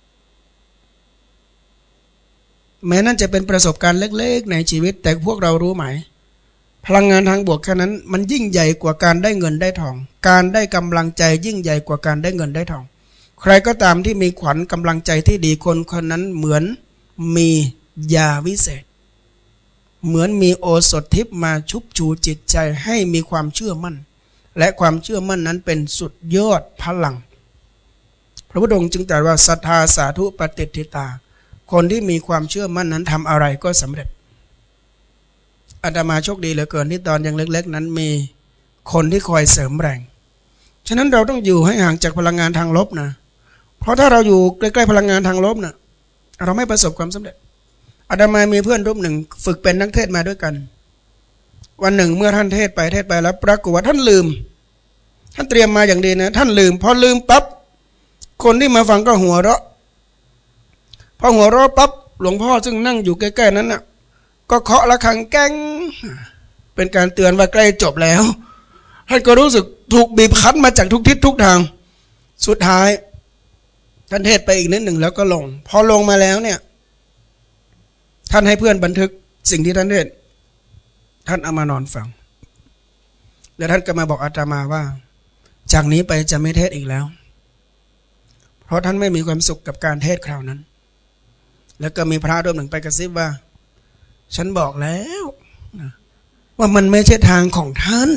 แม้นั่นจะเป็นประสบการณ์เล็กๆในชีวิตแต่พวกเรารู้ไหมพลังงานทางบวกแค่นั้นมันยิ่งใหญ่กว่าการได้เงินได้ทองการได้กำลังใจยิ่งใหญ่กว่าการได้เงินได้ทองใครก็ตามที่มีขวัญกำลังใจที่ดีคนคนนั้นเหมือนมียาวิเศษเหมือนมีโอสถทิพย์มาชุบชูจิตใจให้มีความเชื่อมั่นและความเชื่อมั่นนั้นเป็นสุดยอดพลังพระพุทธองค์จึงตรัสว่าศรัทธาสาธุปฏิทิตาคนที่มีความเชื่อมั่นนั้นทำอะไรก็สำเร็จอาตมาโชคดีเหลือเกินที่ตอนยังเล็กๆนั้นมีคนที่คอยเสริมแรงฉะนั้นเราต้องอยู่ให้ห่างจากพลังงานทางลบนะเพราะถ้าเราอยู่ใกล้ๆพลังงานทางลบนะเราไม่ประสบความสำเร็จอาตมามีเพื่อนรูปหนึ่งฝึกเป็นนักเทศมาด้วยกันวันหนึ่งเมื่อท่านเทศไปเทศไปแล้วปรากฏว่าท่านลืมท่านเตรียมมาอย่างดีนะท่านลืมพอลืมปั๊บคนที่มาฟังก็หัวเราะพอหัวเราะปั๊บหลวงพ่อซึ่งนั่งอยู่ใกล้ๆนั้นน่ะก็เคาะระฆังแก้งเป็นการเตือนว่าใกล้จบแล้วท่านก็รู้สึกถูกบีบคั้นมาจากทุกทิศทุกทางสุดท้ายท่านเทศไปอีกนิดหนึ่งแล้วก็ลงพอลงมาแล้วเนี่ยท่านให้เพื่อนบันทึกสิ่งที่ท่านเทศท่านเอามานอนฟังแล้วท่านก็มาบอกอาตมาว่าจากนี้ไปจะไม่เทศอีกแล้วเพราะท่านไม่มีความสุขกับการเทศคราวนั้นแล้วก็มีพระรูปหนึ่งไปกระซิบว่าฉันบอกแล้วว่ามันไม่ใช่ทางของท่าน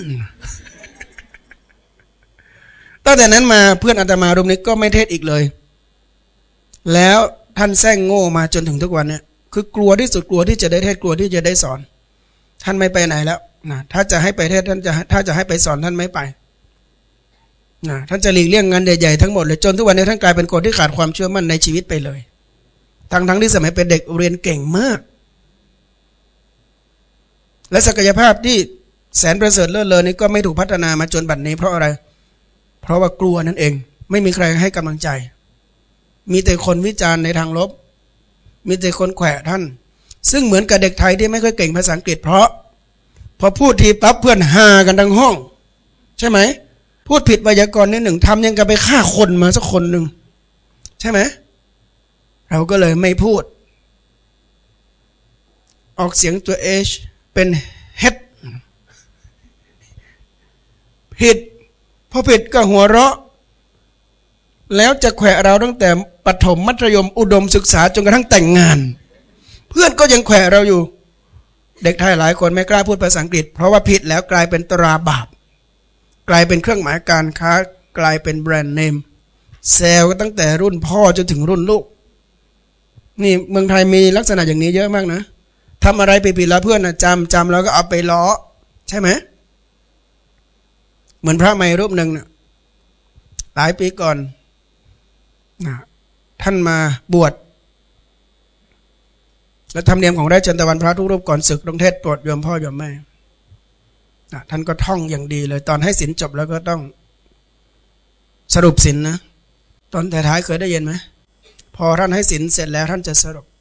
ตั้งแต่นั้นมาเพื่อนอาตมารูปนี้ก็ไม่เทศอีกเลยแล้วท่านแซงโง่มาจนถึงทุกวันเนี่ยคือกลัวที่สุดกลัวที่จะได้เทศกลัวที่จะได้สอนท่านไม่ไปไหนแล้วนะถ้าจะให้ไปเทศท่านจะถ้าจะให้ไปสอนท่านไม่ไปนะท่านจะหลีกเลี่ยงงานใหญ่ๆทั้งหมดเลยจนทุกวันนี้ท่านกลายเป็นคนที่ขาดความเชื่อมั่นในชีวิตไปเลยทั้งทั้งที่สมัยเป็นเด็กเรียนเก่งมากและศักยภาพที่แสนประเสริฐเลิศเลอนี้ก็ไม่ถูกพัฒนามาจนบัดนี้เพราะอะไรเพราะว่ากลัวนั่นเองไม่มีใครให้กำลังใจมีแต่คนวิจารณ์ในทางลบมีแต่คนแขวะท่านซึ่งเหมือนกับเด็กไทยที่ไม่ค่อยเก่งภาษาอังกฤษเพราะพอพูดทีปั๊บเพื่อนฮากันทั้งห้องใช่ไหมพูดผิดไวยากรณ์นิดหนึ่งทำยังกับไปฆ่าคนมาสักคนหนึ่งใช่ไหมเราก็เลยไม่พูดออกเสียงตัว H เป็น head ผิดพอผิดก็หัวเราะแล้วจะแขวะเราตั้งแต่ประถมมัธยมอุดมศึกษาจนกระทั่งแต่งงานเพื่อนก็ยังแขวะเราอยู่เด็กไทยหลายคนไม่กล้าพูดภาษาอังกฤษเพราะว่าผิดแล้วกลายเป็นตราบาปกลายเป็นเครื่องหมายการค้ากลายเป็นแบรนด์เนมเซลล์ตั้งแต่รุ่นพ่อจนถึงรุ่นลูกนี่เมืองไทยมีลักษณะอย่างนี้เยอะมากนะทำอะไรผิดๆแล้วเพื่อนนะจำจำแล้วก็เอาไปล้อใช่ไหมเหมือนพระใหม่รูปหนึ่งนะหลายปีก่อนนะท่านมาบวชและธรรมเนียมของไร่จันตะวันพระทุกรูปก่อนศึกต้องเทศโปรดโยมพ่อโยมแม่ท่านก็ท่องอย่างดีเลยตอนให้ศีลจบแล้วก็ต้องสรุปศีลนะตอนท้ายๆเคยได้ยินไหมพอท่านให้ศีลเสร็จแล้วท่านจะสรุป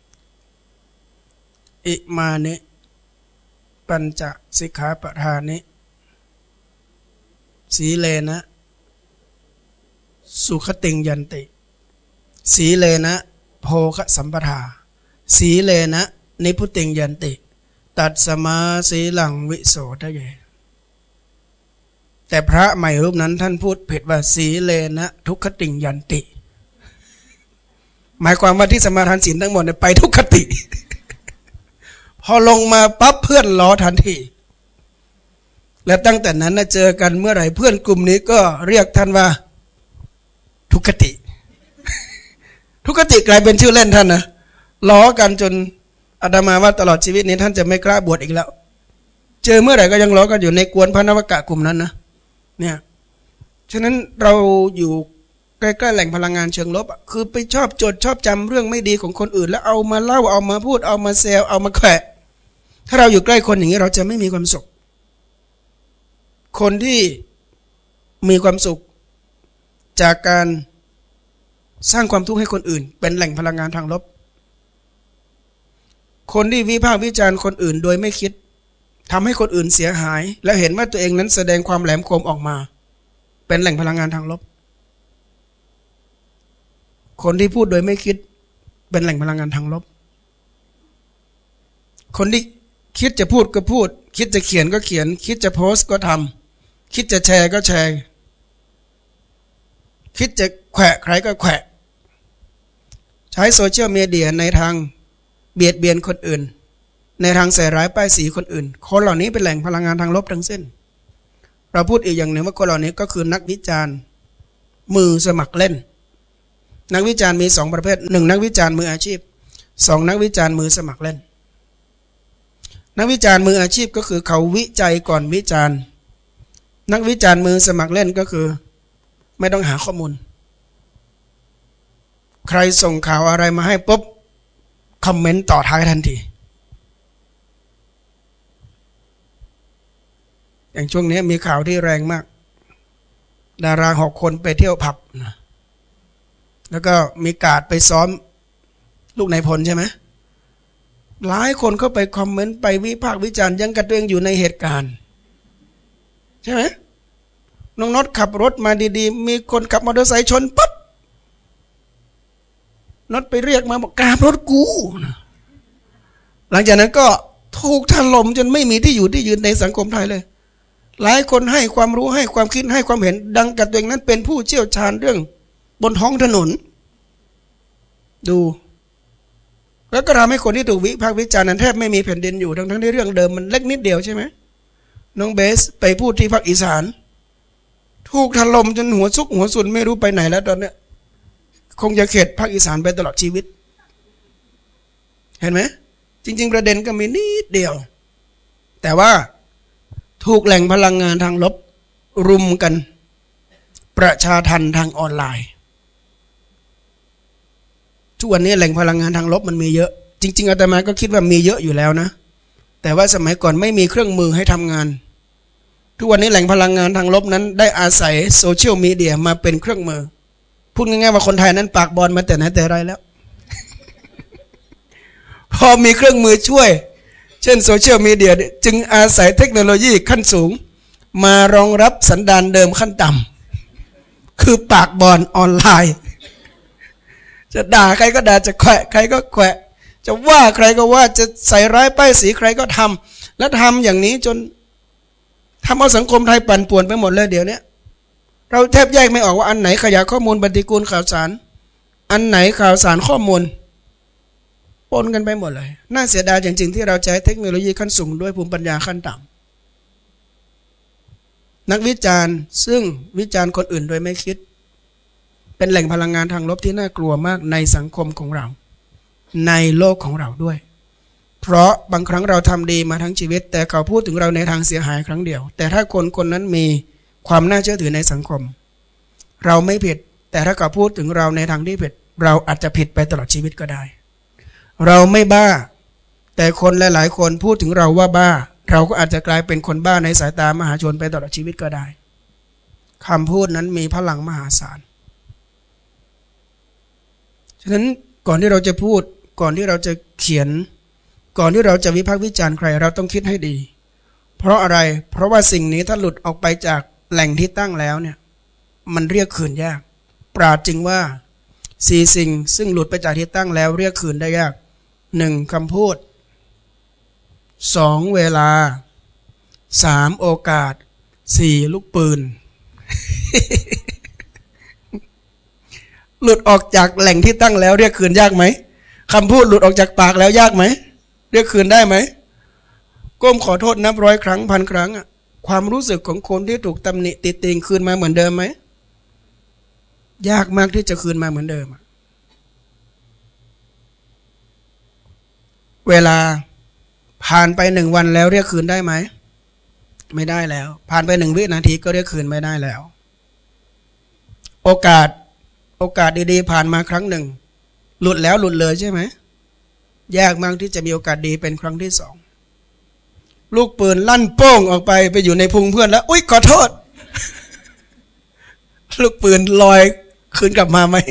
อิมานิปัญจสิกขาปทานิสีเลนะสุขติงยันติสีเลนะโภคสัมปทาสีเลนะนิพุติงยันติตัดสมาสีหลังวิโสทะเยแต่พระใหม่รูปนั้นท่านพูดผิดว่าสีเลนะทุกขติงยันติหมายความว่าที่สมาทานศีลทั้งหมดไปทุกขติพอลงมาปั๊บเพื่อนล้อทันทีและตั้งแต่นั้นนะเจอกันเมื่อไหร่เพื่อนกลุ่มนี้ก็เรียกท่านว่าทุกขติทุกขติกลายเป็นชื่อเล่นท่านนะล้อกันจนอาตมาว่าตลอดชีวิตนี้ท่านจะไม่กล้าบวชอีกแล้วเจอเมื่อไหร่ก็ยังล้อกันอยู่ในกวนพระนวกะกลุ่มนั้นนะเนี่ยฉะนั้นเราอยู่ใกล้ๆแหล่งพลังงานเชิงลบคือไปชอบจดชอบจำเรื่องไม่ดีของคนอื่นแล้วเอามาเล่าเอามาพูดเอามาแซวเอามาแขวะถ้าเราอยู่ใกล้คนอย่างนี้เราจะไม่มีความสุขคนที่มีความสุขจากการสร้างความทุกข์ให้คนอื่นเป็นแหล่งพลังงานทางลบคนที่วิพากษ์วิจารณ์คนอื่นโดยไม่คิดทำให้คนอื่นเสียหายและเห็นว่าตัวเองนั้นแสดงความแหลมคมออกมาเป็นแหล่งพลังงานทางลบคนที่พูดโดยไม่คิดเป็นแหล่งพลังงานทางลบคนที่คิดจะพูดก็พูดคิดจะเขียนก็เขียนคิดจะโพสต์ก็ทำคิดจะแชร์ก็แชร์คิดจะแขวะใครก็แขวะใช้โซเชียลมีเดียในทางเบียดเบียนคนอื่นในทางใส่ร้ายป้ายสีคนอื่นคนเหล่านี้เป็นแหล่งพลังงานทางลบทั้งสิ้นเราพูดอีกอย่างหนึ่งว่าคนเหล่านี้ก็คือนักวิจารณ์มือสมัครเล่นนักวิจารณ์มีสองประเภทหนึ่งนักวิจารณ์มืออาชีพสองนักวิจารณ์มือสมัครเล่นนักวิจารณ์มืออาชีพก็คือเขาวิจัยก่อนวิจารณ์นักวิจารณ์มือสมัครเล่นก็คือไม่ต้องหาข้อมูลใครส่งข่าวอะไรมาให้ปุ๊บคอมเมนต์ต่อท้ายทันทีอย่างช่วงนี้มีข่าวที่แรงมากดาราหกคนไปเที่ยวผับนะแล้วก็มีการ์ดไปซ้อมลูกนายพลใช่ไหมหลายคนเข้าไปคอมเมนต์ไปวิพากษ์วิจารณ์ยังกับตัวเองอยู่ในเหตุการณ์ใช่ไหมน้องน็อตขับรถมาดีๆมีคนขับมอเตอร์ไซค์ชนปั๊บน็อตไปเรียกมาบอกกราบรถกูหลังจากนั้นก็ถูกถล่มจนไม่มีที่อยู่ที่ยืนในสังคมไทยเลยหลายคนให้ความรู้ให้ความคิดให้ความเห็นดังกับตัวเองนั้นเป็นผู้เชี่ยวชาญเรื่องบนท้องถนนดูแล้วก็ทำให้คนที่ถูกวิพากษ์วิจารณ์นั้นแทบไม่มีแผ่นดินอยู่ทั้งทั้งที่เรื่องเดิมมันเล็กนิดเดียวใช่ไหมน้องเบสไปพูดที่ภาคอีสานถูกถล่มจนหัวซุกหัวสุนไม่รู้ไปไหนแล้วตอนเนี้ยคงจะเข็ดภาคอีสานไปตลอดชีวิตเห็นไหมจริงๆประเด็นก็มีนิดเดียวแต่ว่าถูกแหล่งพลังงานทางลบรุมกันประชาทันทางออนไลน์ทุกวันนี้แหล่งพลังงานทางลบมันมีเยอะจริงๆอาตมาก็คิดว่ามีเยอะอยู่แล้วนะแต่ว่าสมัยก่อนไม่มีเครื่องมือให้ทำงานทุกวันนี้แหล่งพลังงานทางลบนั้นได้อาศัยโซเชียลมีเดียมาเป็นเครื่องมือพูดง่ายๆว่าคนไทยนั้นปากบอลมาแต่ไหนแต่ไรแล้ว พอมีเครื่องมือช่วยเช่นโซเชียลมีเดียจึงอาศัยเทคโนโลยีขั้นสูงมารองรับสันดานเดิมขั้นต่ำคือปากบอลออนไลน์จะด่าใครก็ด่าจะแขวะใครก็แขวะจะว่าใครก็ว่าจะใส่ร้ายป้ายสีใครก็ทำแล้วทำอย่างนี้จนทำเอาสังคมไทยปั่นป่วนไปหมดเลยเดี๋ยวนี้เราแทบแยกไม่ออกว่าอันไหนขยะข้อมูลปฏิกูลข่าวสารอันไหนข่าวสารข้อมูลปนกันไปหมดเลยน่าเสียดายจริงๆที่เราใช้เทคโนโลยีขั้นสูงด้วยภูมิปัญญาขั้นต่ำนักวิจารณ์ซึ่งวิจารณ์คนอื่นโดยไม่คิดเป็นแหล่งพลังงานทางลบที่น่ากลัวมากในสังคมของเราในโลกของเราด้วยเพราะบางครั้งเราทำดีมาทั้งชีวิตแต่เขาพูดถึงเราในทางเสียหายครั้งเดียวแต่ถ้าคนคนนั้นมีความน่าเชื่อถือในสังคมเราไม่ผิดแต่ถ้าเขาพูดถึงเราในทางที่ผิดเราอาจจะผิดไปตลอดชีวิตก็ได้เราไม่บ้าแต่คนหลายๆคนพูดถึงเราว่าบ้าเราก็อาจจะกลายเป็นคนบ้าในสายตามหาชนไปตลอดชีวิตก็ได้คำพูดนั้นมีพลังมหาศาลฉะนั้นก่อนที่เราจะพูดก่อนที่เราจะเขียนก่อนที่เราจะวิพากษ์วิจารณ์ใครเราต้องคิดให้ดีเพราะอะไรเพราะว่าสิ่งนี้ถ้าหลุดออกไปจากแหล่งที่ตั้งแล้วเนี่ยมันเรียกคืนยากปราชญ์จึงว่าสี่สิ่งซึ่งหลุดไปจากที่ตั้งแล้วเรียกคืนได้ยากหนึ่งคำพูดสองเวลาสามโอกาสสี่ลูกปืน หลุดออกจากแหล่งที่ตั้งแล้วเรียกคืนยากไหมคำพูดหลุดออกจากปากแล้วยากไหมเรียกคืนได้ไหมก้มขอโทษนับร้อยครั้งพันครั้งอะความรู้สึกของคนที่ถูกตำหนิติติงคืนมาเหมือนเดิมไหมยากมากที่จะคืนมาเหมือนเดิมเวลาผ่านไปหนึ่งวันแล้วเรียกคืนได้ไหมไม่ได้แล้วผ่านไปหนึ่งวินาทีก็เรียกคืนไม่ได้แล้วโอกาสโอกาสดีๆผ่านมาครั้งหนึ่งหลุดแล้วหลุดเลยใช่ไหมยากมากที่จะมีโอกาสดีเป็นครั้งที่สองลูกปืนลั่นโป้งออกไปไปอยู่ในพุงเพื่อนแล้วอุ๊ยขอโทษ ลูกปืนลอยคืนกลับมาไหม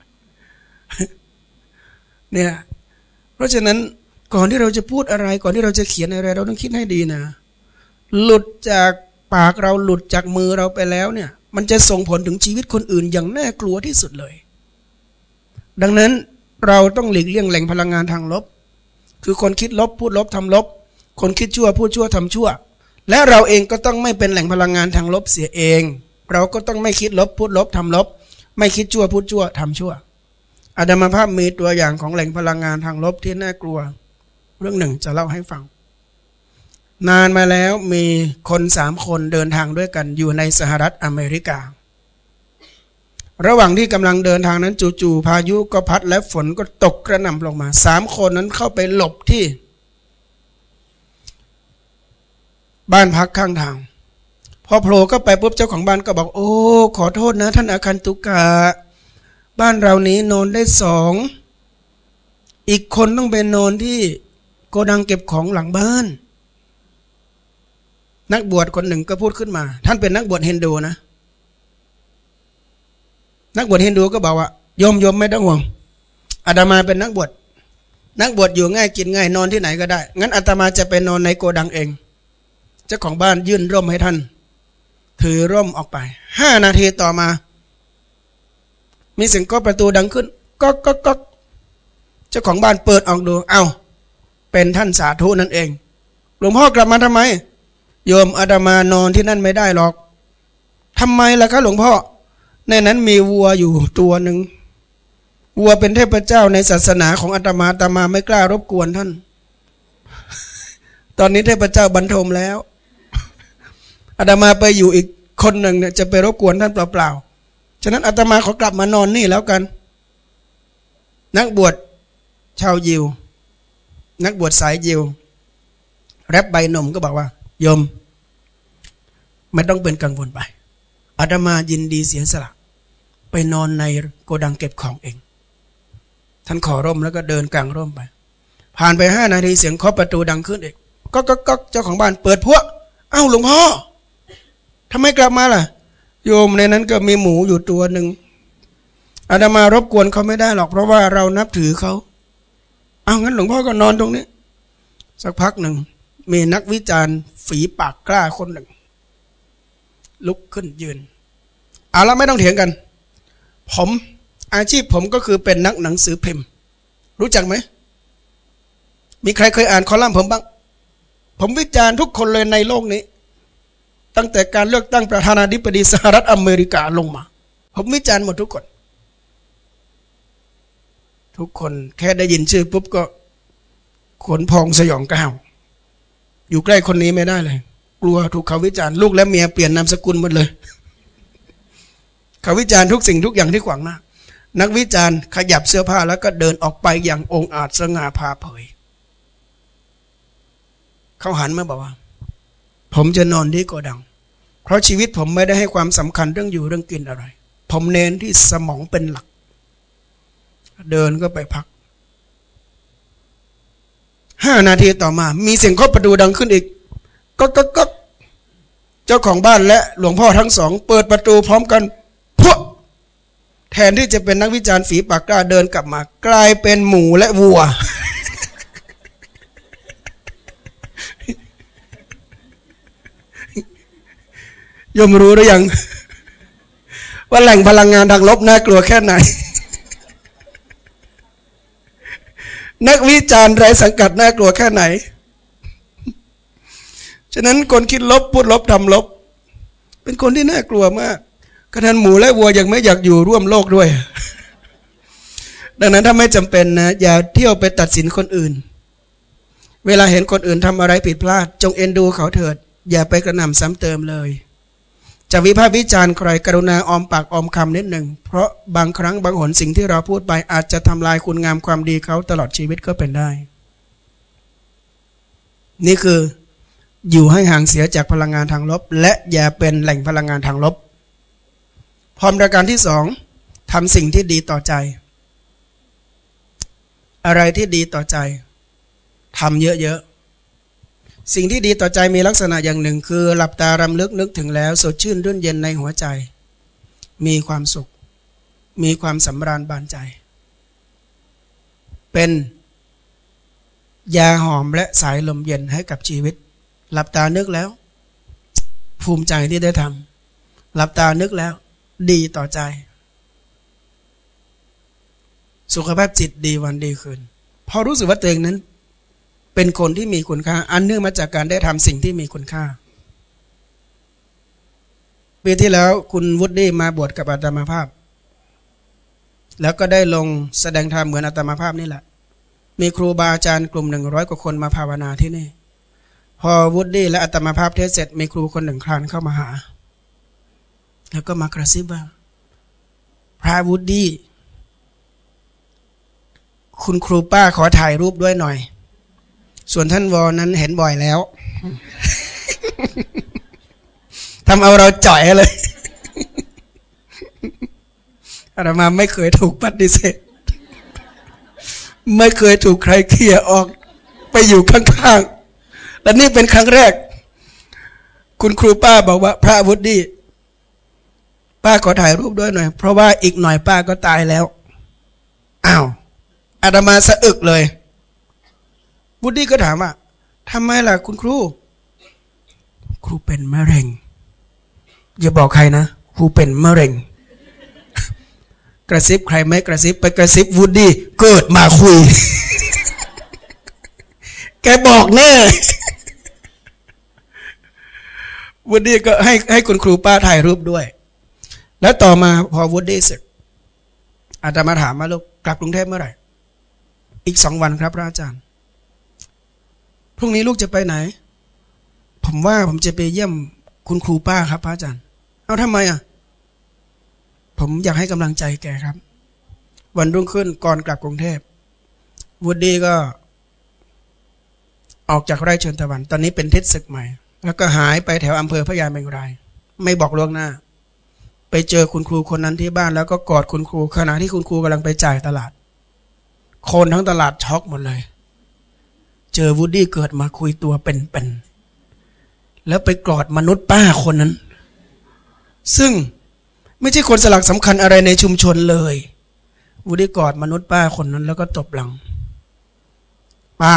เนี่ยเพราะฉะนั้นก่อนที่เราจะพูดอะไรก่อนที่เราจะเขียนอะไรเราต้องคิดให้ดีนะหลุดจากปากเราหลุดจากมือเราไปแล้วเนี่ยมันจะส่งผลถึงชีวิตคนอื่นอย่างน่ากลัวที่สุดเลยดังนั้นเราต้องหลีกเลี่ยงแหล่งพลังงานทางลบคือคนคิดลบพูดลบทำลบคนคิดชั่วพูดชั่วทำชั่วและเราเองก็ต้องไม่เป็นแหล่งพลังงานทางลบเสียเองเราก็ต้องไม่คิดลบพูดลบทำลบไม่คิดชั่วพูดชั่วทำชั่วอาตมาภาพมีตัวอย่างของแหล่งพลังงานทางลบที่น่ากลัวเรื่องหนึ่งจะเล่าให้ฟังนานมาแล้วมีคนสามคนเดินทางด้วยกันอยู่ในสหรัฐอเมริการะหว่างที่กำลังเดินทางนั้นจู่ๆพายุก็พัดและฝนก็ตกกระหน่ำลงมาสามคนนั้นเข้าไปหลบที่บ้านพักข้างทางพอโผล่ก็ไปปุ๊บเจ้าของบ้านก็บอกโอ้ขอโทษนะท่านอาคันตุกะบ้านเรานี้นอนได้สองอีกคนต้องไปนอนที่โกดังเก็บของหลังบ้านนักบวชคนหนึ่งก็พูดขึ้นมาท่านเป็นนักบวชฮินดูนะนักบวชฮินดูก็บอกว่าโยมโยมไม่ต้องห่วงอาตมาเป็นนักบวชนักบวชอยู่ง่ายกินง่ายนอนที่ไหนก็ได้งั้นอาตมาจะไปนอนในโกดังเองเจ้าของบ้านยื่นร่มให้ท่านถือร่มออกไปห้านาทีต่อมามีเสียงเคาะประตูดังขึ้นก๊อกก๊อกก๊อกเจ้าของบ้านเปิดออกดูเอ้าเป็นท่านสาธุนั่นเองหลวงพ่อกลับมาทำไมโยมอาตมานอนที่นั่นไม่ได้หรอกทำไมล่ะคะหลวงพ่อในนั้นมีวัวอยู่ตัวหนึ่งวัวเป็นเทพเจ้าในศาสนาของอาตมาอาตมาไม่กล้ารบกวนท่านตอนนี้เทพเจ้าบรรทมแล้วอาตมาไปอยู่อีกคนหนึ่งเนี่ยจะไปรบกวนท่านเปล่าๆฉะนั้นอาตมาขอกลับมานอนนี่แล้วกันนักบวชชาวยิวนักบวชสายยิวแรปใบหนุ่มก็บอกว่าโยมไม่ต้องเป็นกังวลไปอาตมายินดีเสียสละไปนอนในโกดังเก็บของเองท่านขอร่มแล้วก็เดินกลางร่มไปผ่านไปห้านาทีเสียงเคาะประตูดังขึ้นอีกก๊อกก๊อกก๊อกเจ้าของบ้านเปิดพวกเอ้าหลวงพ่อทำไมกลับมาล่ะโยมในนั้นก็มีหมูอยู่ตัวหนึ่งอาตมารบกวนเขาไม่ได้หรอกเพราะว่าเรานับถือเขาเอางั้นหลวงพ่อก็นอนตรงนี้สักพักหนึ่งมีนักวิจารณ์ฝีปากกล้าคนหนึ่งลุกขึ้นยืนเอาละไม่ต้องเถียงกันผมอาชีพผมก็คือเป็นนักหนังสือพิมพ์รู้จักไหมมีใครเคยอ่านคอลัมน์ผมบ้างผมวิจารณ์ทุกคนเลยในโลกนี้ตั้งแต่การเลือกตั้งประธานาธิบดีสหรัฐอเมริกาลงมาผมวิจารณ์หมดทุกคนทุกคนแค่ได้ยินชื่อปุ๊บก็ขนพองสยองก้าวอยู่ใกล้คนนี้ไม่ได้เลยกลัวถูกเขาวิจารณ์ลูกและเมียเปลี่ยนนามสกุลหมดเลยเขาวิจารณ์ทุกสิ่งทุกอย่างที่ขวางหน้านักวิจารณ์ขยับเสื้อผ้าแล้วก็เดินออกไปอย่างองอาจสง่าผ่าเผยเขาหันมาบอกว่าผมจะนอนที่โกดังเพราะชีวิตผมไม่ได้ให้ความสำคัญเรื่องอยู่เรื่องกินอะไรผมเน้นที่สมองเป็นหลักเดินก็ไปพักห้านาทีต่อมามีเสียงเคาะประตูดังขึ้นอีกก็ก็ก็เจ้าของบ้านและหลวงพ่อทั้งสองเปิดประตูพร้อมกันพวกแทนที่จะเป็นนักวิจารณ์ฝีปากกล้าเดินกลับมากลายเป็นหมูและวัว ยมรู้หรือยังว่าแหล่งพลังงานทางลบน่ากลัวแค่ไหน นักวิจารณ์ไร้สังกัดน่ากลัวแค่ไหนฉะนั้นคนคิดลบพูดลบทำลบเป็นคนที่น่ากลัวมากกระทั่งหมูและวัวยังไม่อยากอยู่ร่วมโลกด้วย ดังนั้นถ้าไม่จำเป็นนะอย่าเที่ยวไปตัดสินคนอื่นเวลาเห็นคนอื่นทำอะไรผิดพลาดจงเอ็นดูเขาเถิดอย่าไปกระหน่ำซ้ำเติมเลยจะวิพากษ์วิจารณ์ใครกรุณาออมปากออมคำนิดหนึ่งเพราะบางครั้งบางหนสิ่งที่เราพูดไปอาจจะทำลายคุณงามความดีเขาตลอดชีวิตก็เป็นได้นี่คืออยู่ให้ห่างเสียจากพลังงานทางลบและอย่าเป็นแหล่งพลังงานทางลบพร้อมประการที่สองทำสิ่งที่ดีต่อใจอะไรที่ดีต่อใจทำเยอะๆสิ่งที่ดีต่อใจมีลักษณะอย่างหนึ่งคือหลับตารำลึกนึกถึงแล้วสดชื่นรื่นเย็นในหัวใจมีความสุขมีความสำราญบานใจเป็นยาหอมและสายลมเย็นให้กับชีวิตหลับตานึกแล้วภูมิใจที่ได้ทำหลับตานึกแล้วดีต่อใจสุขภาพจิตดีวันดีคืนพอรู้สึกว่าตัวเองนั้นเป็นคนที่มีคุณค่าอันเนื่องมาจากการได้ทำสิ่งที่มีคุณค่าปีที่แล้วคุณวุฒิมาบวชกับอาตมาภาพแล้วก็ได้ลงแสดงธรรมเหมือนอาตมาภาพนี่แหละมีครูบาอาจารย์กลุ่มหนึ่งร้อยกว่าคนมาภาวนาที่นี่พอวุฒิและอาตมาภาพเทศเสร็จมีครูคนหนึ่งคลานเข้ามาหาแล้วก็มากระซิบว่าพระวุฒิคุณครูป้าขอถ่ายรูปด้วยหน่อยส่วนท่านวอนั้นเห็นบ่อยแล้วทำเอาเราจ่อยเลยอาตมาไม่เคยถูกปฏิเสธไม่เคยถูกใครเขี่ยออกไปอยู่ข้างๆและนี่เป็นครั้งแรกคุณครูป้าบอกว่าพระวุฒิป้าขอถ่ายรูปด้วยหน่อยเพราะว่าอีกหน่อยป้าก็ตายแล้วอ้าวอาตมาสะอึกเลยวุฒิก็ถามว่าทำไมล่ะคุณครูครูเป็นมะเร็งอย่าบอกใครนะครูเป็นมะเร็งกระซิบใครไม่กระซิบไปกระซิบวุฒิเกิดมาคุย แกบอกแน่วุฒิก็ให้ให้คุณครูป้าถ่ายรูปด้วยแล้วต่อมาพอวุฒิเสร็จอาตมาถามว่าลูกกลับกรุงเทพเมื่อไหร่อีกสองวันครับพระอาจารย์พรุ่งนี้ลูกจะไปไหนผมว่าผมจะไปเยี่ยมคุณครูป้าครับพระอาจารย์เอาทำไมอ่ะผมอยากให้กำลังใจแกครับวันรุ่งขึ้นก่อนกลับกรุงเทพวูดดี้ก็ออกจากไร่เชิญตะวันตอนนี้เป็นทิศศึกใหม่แล้วก็หายไปแถวอำเภอพญาเมงรายไม่บอกล่วงหน้าไปเจอคุณครูคนนั้นที่บ้านแล้วก็กอดคุณครูขณะที่คุณครูกำลังไปจ่ายตลาดคนทั้งตลาดช็อกหมดเลยเจอวูดดี้เกิดมาคุยตัวเป็นๆแล้วไปกอดมนุษย์ป้าคนนั้นซึ่งไม่ใช่คนสลักสำคัญอะไรในชุมชนเลยวูดดี้กอดมนุษย์ป้าคนนั้นแล้วก็ตบหลังป้า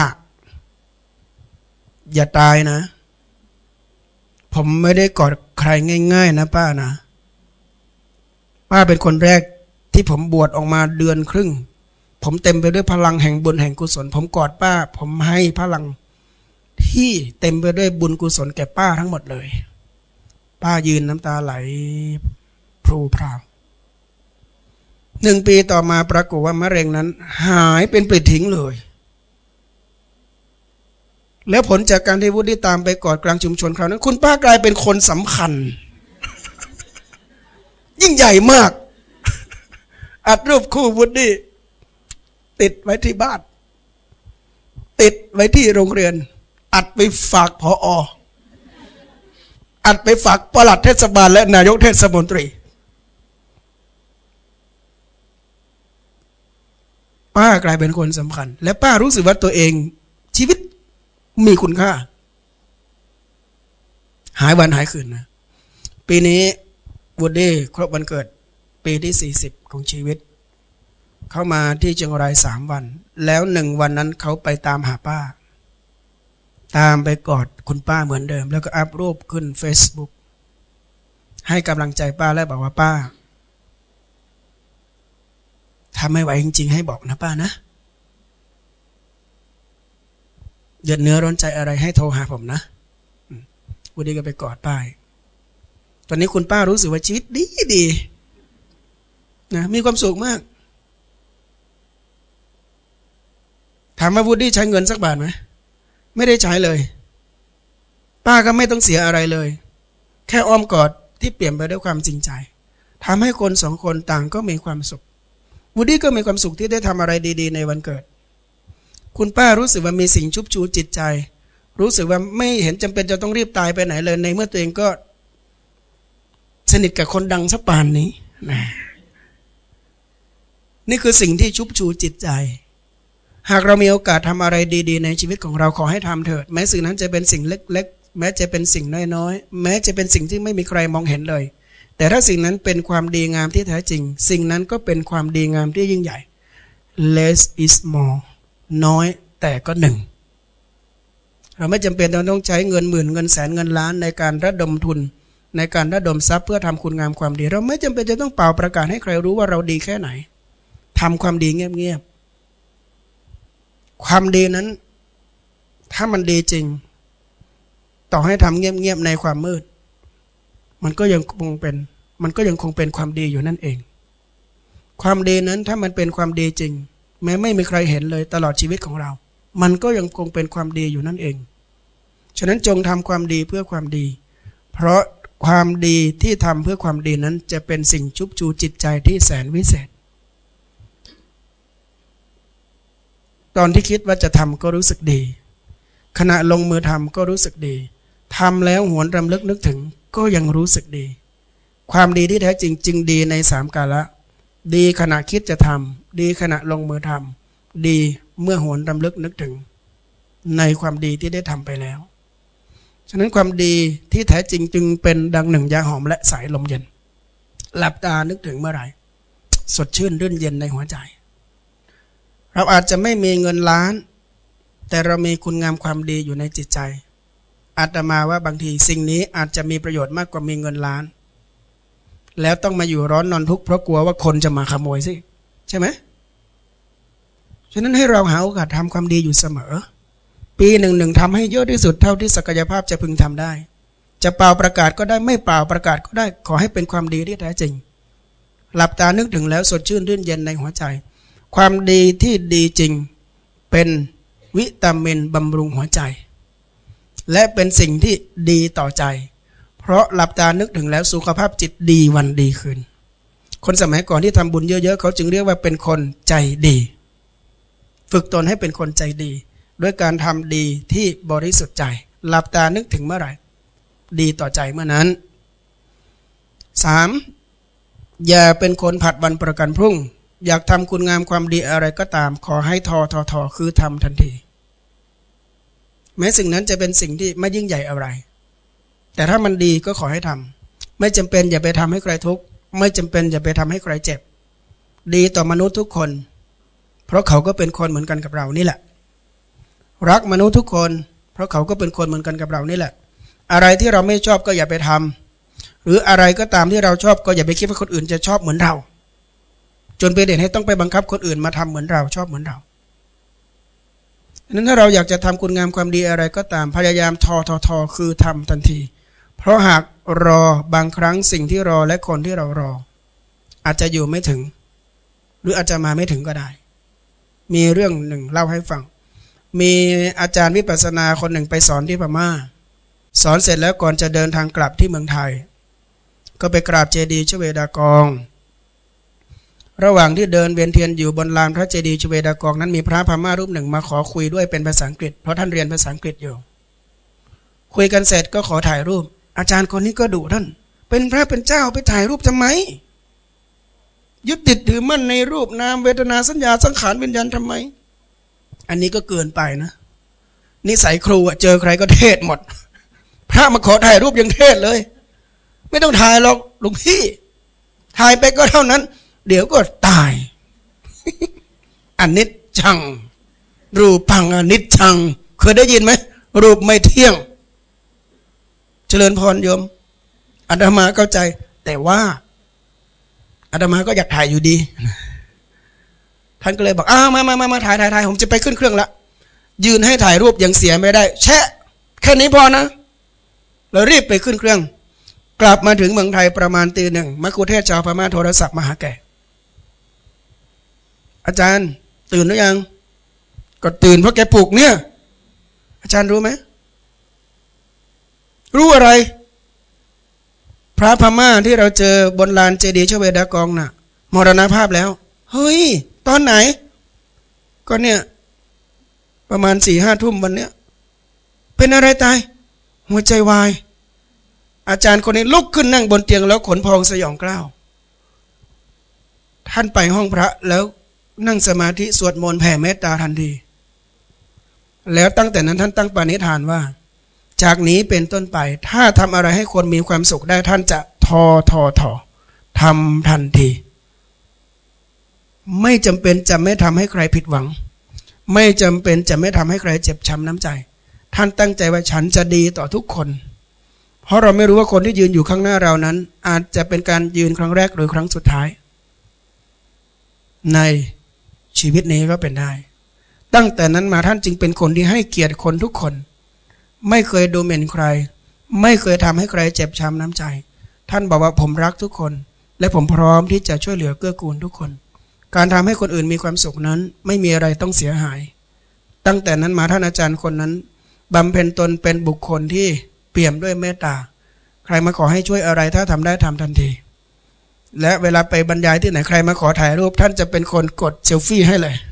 อย่าตายนะผมไม่ได้กอดใครง่ายๆนะป้านะป้าเป็นคนแรกที่ผมบวชออกมาเดือนครึ่งผมเต็มไปด้วยพลังแห่งบุญแห่งกุศลผมกอดป้าผมให้พลังที่เต็มไปด้วยบุญกุศลแก่ป้าทั้งหมดเลยป้ายืนน้ำตาไหลพรูพราวหนึ่งปีต่อมาปรากฏว่ามะเร็งนั้นหายเป็นปลิดทิ้งเลยแล้วผลจากการที่วุฒิตามไปกอดกลางชุมชนคราวนั้นคุณป้ากลายเป็นคนสำคัญยิ่งใหญ่มากอัดรูปคู่วุฒิติดไว้ที่บ้านติดไว้ที่โรงเรียนอัดไปฝากผอ.อัดไปฝากปลัดเทศบาลและนายกเทศมนตรีป้ากลายเป็นคนสำคัญและป้ารู้สึกว่าตัวเองชีวิตมีคุณค่าหายวันหายคืนนะปีนี้วูดดี้ครบวันเกิดปีที่สี่สิบของชีวิตเข้ามาที่เชียงรายสามวันแล้วหนึ่งวันนั้นเขาไปตามหาป้าตามไปกอดคุณป้าเหมือนเดิมแล้วก็อัพรูปขึ้น Facebook ให้กำลังใจป้าและบอกว่าป้าถ้าไม่ไหวจริงๆให้บอกนะป้านะเดือดเนื้อร้อนใจอะไรให้โทรหาผมนะวูดดี้ก็ไปกอดป้าตอนนี้คุณป้ารู้สึกว่าชีวิตดีดีนะมีความสุขมากถามว่าวูดดี้ใช้เงินสักบาทไหมไม่ได้ใช้เลยป้าก็ไม่ต้องเสียอะไรเลยแค่อ้อมกอดที่เปลี่ยนไปด้วยความจริงใจทำให้คนสองคนต่างก็มีความสุขวูดดี้ก็มีความสุขที่ได้ทำอะไรดีๆในวันเกิดคุณป้ารู้สึกว่ามีสิ่งชุบชูจิตใจรู้สึกว่าไม่เห็นจำเป็นจะต้องรีบตายไปไหนเลยในเมื่อตัวเองก็สนิทกับคนดังสักปานนี้นะนี่คือสิ่งที่ชุบชูจิตใจหากเรามีโอกาสทำอะไรดีๆในชีวิตของเราขอให้ทำเถิดแม้สิ่งนั้นจะเป็นสิ่งเล็กๆแม้จะเป็นสิ่งน้อยๆแม้จะเป็นสิ่งที่ไม่มีใครมองเห็นเลยแต่ถ้าสิ่งนั้นเป็นความดีงามที่แท้จริงสิ่งนั้นก็เป็นความดีงามที่ยิ่งใหญ่ less is more น้อยแต่ก็หนึ่งเราไม่จำเป็นต้องใช้เงินหมื่นเงินแสนเงินล้านในการระดมทุนในการระดมทรัพย์เพื่อทำคุณงามความดีเราไม่จำเป็นจะต้องเป่าประกาศให้ใครรู้ว่าเราดีแค่ไหนทำความดีเงียบๆความดีนั้นถ้ามันดีจริงต่อให้ทำเงียบๆในความมืดมันก็ยังคงเป็นมันก็ยังคงเป็นความดีอยู่นั่นเองความดีนั้นถ้ามันเป็นความดีจริงแม้ไม่มีใครเห็นเลยตลอดชีวิตของเรามันก็ยังคงเป็นความดีอยู่นั่นเองฉะนั้นจงทำความดีเพื่อความดีเพราะความดีที่ทำเพื่อความดีนั้นจะเป็นสิ่งชุบชูจิตใจที่แสนวิเศษตอนที่คิดว่าจะทำก็รู้สึกดีขณะลงมือทำก็รู้สึกดีทำแล้วหวนรำลึกนึกถึงก็ยังรู้สึกดีความดีที่แท้จริงจึงดีในสามกาละดีขณะคิดจะทำดีขณะลงมือทำดีเมื่อหวนรำลึกนึกถึงในความดีที่ได้ทำไปแล้วฉะนั้นความดีที่แท้จริงจึงเป็นดังหนึ่งยาหอมและสายลมเย็นหลับตานึกถึงเมื่อไหร่สดชื่นรื่นเย็นในหัวใจเราอาจจะไม่มีเงินล้านแต่เรามีคุณงามความดีอยู่ในจิตใจอาตมาว่าบางทีสิ่งนี้อาจจะมีประโยชน์มากกว่ามีเงินล้านแล้วต้องมาอยู่ร้อนนอนทุกข์เพราะกลัวว่าคนจะมาขโมยสิใช่ไหมฉะนั้นให้เราหาโอกาสทำความดีอยู่เสมอปีหนึ่งหนึ่งทำให้เยอะที่สุดเท่าที่ศักยภาพจะพึงทำได้จะเป่าประกาศก็ได้ไม่เป่าประกาศก็ได้ขอให้เป็นความดีที่แท้จริงหลับตานึกถึงแล้วสดชื่นรื่นเย็นในหัวใจความดีที่ดีจริงเป็นวิตามินบำรุงหัวใจและเป็นสิ่งที่ดีต่อใจเพราะหลับตานึกถึงแล้วสุขภาพจิตดีวันดีคืนคนสมัยก่อนที่ทำบุญเยอะๆเขาจึงเรียกว่าเป็นคนใจดีฝึกตนให้เป็นคนใจดีด้วยการทำดีที่บริสุทธิ์ใจหลับตานึกถึงเมื่อไหร่ดีต่อใจเมื่อนั้น สาม อย่าเป็นคนผัดวันประกันพรุ่งอยากทำคุณงามความดีอะไรก็ตามขอให้ทอทอทอคือทำทันทีแม้สิ่งนั้นจะเป็นสิ่งที่ไม่ยิ่งใหญ่อะไรแต่ถ้ามันดีก็ขอให้ทำไม่จำเป็นอย่าไปทำให้ใครทุกข์ไม่จำเป็นอย่าไปทำให้ใครเจ็บดีต่อมนุษย์ทุกคนเพราะเขาก็เป็นคนเหมือนกันกับเรานี่แหละรักมนุษย์ทุกคนเพราะเขาก็เป็นคนเหมือนกันกับเรานี่แหละอะไรที่เราไม่ชอบก็อย่าไปทำหรืออะไรก็ตามที่เราชอบก็อย่าไปคิดว่าคนอื่นจะชอบเหมือนเราจนเป็นเหตุให้ต้องไปบังคับคนอื่นมาทำเหมือนเราชอบเหมือนเราดังนั้นถ้าเราอยากจะทำคุณงามความดีอะไรก็ตามพยายามทอทอทอคือทำทันทีเพราะหากรอบางครั้งสิ่งที่รอและคนที่เรารออาจจะอยู่ไม่ถึงหรืออาจจะมาไม่ถึงก็ได้มีเรื่องหนึ่งเล่าให้ฟังมีอาจารย์วิปัสสนาคนหนึ่งไปสอนที่พม่าสอนเสร็จแล้วก่อนจะเดินทางกลับที่เมืองไทยก็ไปกราบเจดีย์ชเวดากองระหว่างที่เดินเวียนเทียนอยู่บนลานพระเจดีย์ชเวดากองนั้นมีพระพม่ารูปหนึ่งมาขอคุยด้วยเป็นภาษาอังกฤษเพราะท่านเรียนภาษาอังกฤษอยู่คุยกันเสร็จก็ขอถ่ายรูปอาจารย์คนนี้ก็ดุท่านเป็นพระเป็นเจ้าไปถ่ายรูปทำไมยึดติดถือมั่นในรูปนามเวทนาสัญญาสังขารวิญญาณทำไมอันนี้ก็เกินไปนะนิสัยครูอะเจอใครก็เทศหมดพระมาขอถ่ายรูปยังเทศเลยไม่ต้องถ่ายหรอกหลวงพี่ถ่ายไปก็เท่านั้นเดี๋ยวก็ตายอนิจจังรูปังอนิจจังเคยได้ยินไหมรูปไม่เที่ยงเจริญพรโยมอาตมาเข้าใจแต่ว่าอาตมาก็อยากถ่ายอยู่ดีท่านก็เลยบอกอ้าวมามามามาถ่ายถ่ายถ่ายผมจะไปขึ้นเครื่องละยืนให้ถ่ายรูปยังเสียไม่ได้แชะแค่นี้พอนะเรารีบไปขึ้นเครื่องกลับมาถึงเมืองไทยประมาณตีหนึ่งมัคคุเทศชาวพม่าโทรศัพท์มาหาแกอาจารย์ตื่นหรือยังก็ตื่นเพราะแกปลุกเนี่ยอาจารย์รู้ไหมรู้อะไรพระพม่าที่เราเจอบนลานเจดีย์ชเวดากองน่ะมรณภาพแล้วเฮ้ยตอนไหนก็เนี่ยประมาณสี่ห้าทุ่มวันเนี้ยเป็นอะไรตายหัวใจวายอาจารย์คนนี้ลุกขึ้นนั่งบนเตียงแล้วขนพองสยองกล้าวท่านไปห้องพระแล้วนั่งสมาธิสวดมนต์แผ่เมตตาทันทีแล้วตั้งแต่นั้นท่านตั้งปณิธานว่าจากนี้เป็นต้นไปถ้าทำอะไรให้คนมีความสุขได้ท่านจะทอทอทอทำทันทีไม่จำเป็นจะไม่ทำให้ใครผิดหวังไม่จำเป็นจะไม่ทำให้ใครเจ็บช้ำน้ำใจท่านตั้งใจว่าฉันจะดีต่อทุกคนเพราะเราไม่รู้ว่าคนที่ยืนอยู่ข้างหน้าเรานั้นอาจจะเป็นการยืนครั้งแรกหรือครั้งสุดท้ายในชีวิตนี้ก็เป็นได้ตั้งแต่นั้นมาท่านจึงเป็นคนที่ให้เกียรติคนทุกคนไม่เคยดูหมิ่นใครไม่เคยทำให้ใครเจ็บช้ำน้ำใจท่านบอกว่าผมรักทุกคนและผมพร้อมที่จะช่วยเหลือเกื้อกูลทุกคนการทำให้คนอื่นมีความสุขนั้นไม่มีอะไรต้องเสียหายตั้งแต่นั้นมาท่านอาจารย์คนนั้นบำเพ็ญตนเป็นบุคคลที่เปี่ยมด้วยเมตตาใครมาขอให้ช่วยอะไรถ้าทำได้ทำทันทีและเวลาไปบรรยายที่ไหนใครมาขอถ่ายรูปท่านจะเป็นคนกดเซลฟี่ให้เลย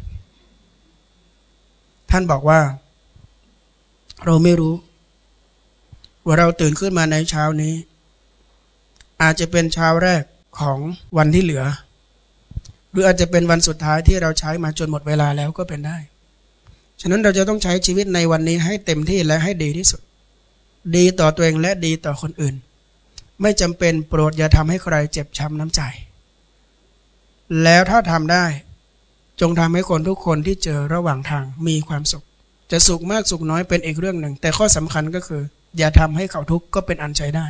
ท่านบอกว่าเราไม่รู้ว่าเราตื่นขึ้นมาในเช้านี้อาจจะเป็นเช้าแรกของวันที่เหลือหรืออาจจะเป็นวันสุดท้ายที่เราใช้มาจนหมดเวลาแล้วก็เป็นได้ฉะนั้นเราจะต้องใช้ชีวิตในวันนี้ให้เต็มที่และให้ดีที่สุดดีต่อตัวเองและดีต่อคนอื่นไม่จำเป็นโปรดอย่าทำให้ใครเจ็บช้ำน้ำใจแล้วถ้าทำได้จงทำให้คนทุกคนที่เจอระหว่างทางมีความสุขจะสุขมากสุขน้อยเป็นอีกเรื่องหนึ่งแต่ข้อสำคัญก็คืออย่าทำให้เขาทุกข์ก็เป็นอันใช้ได้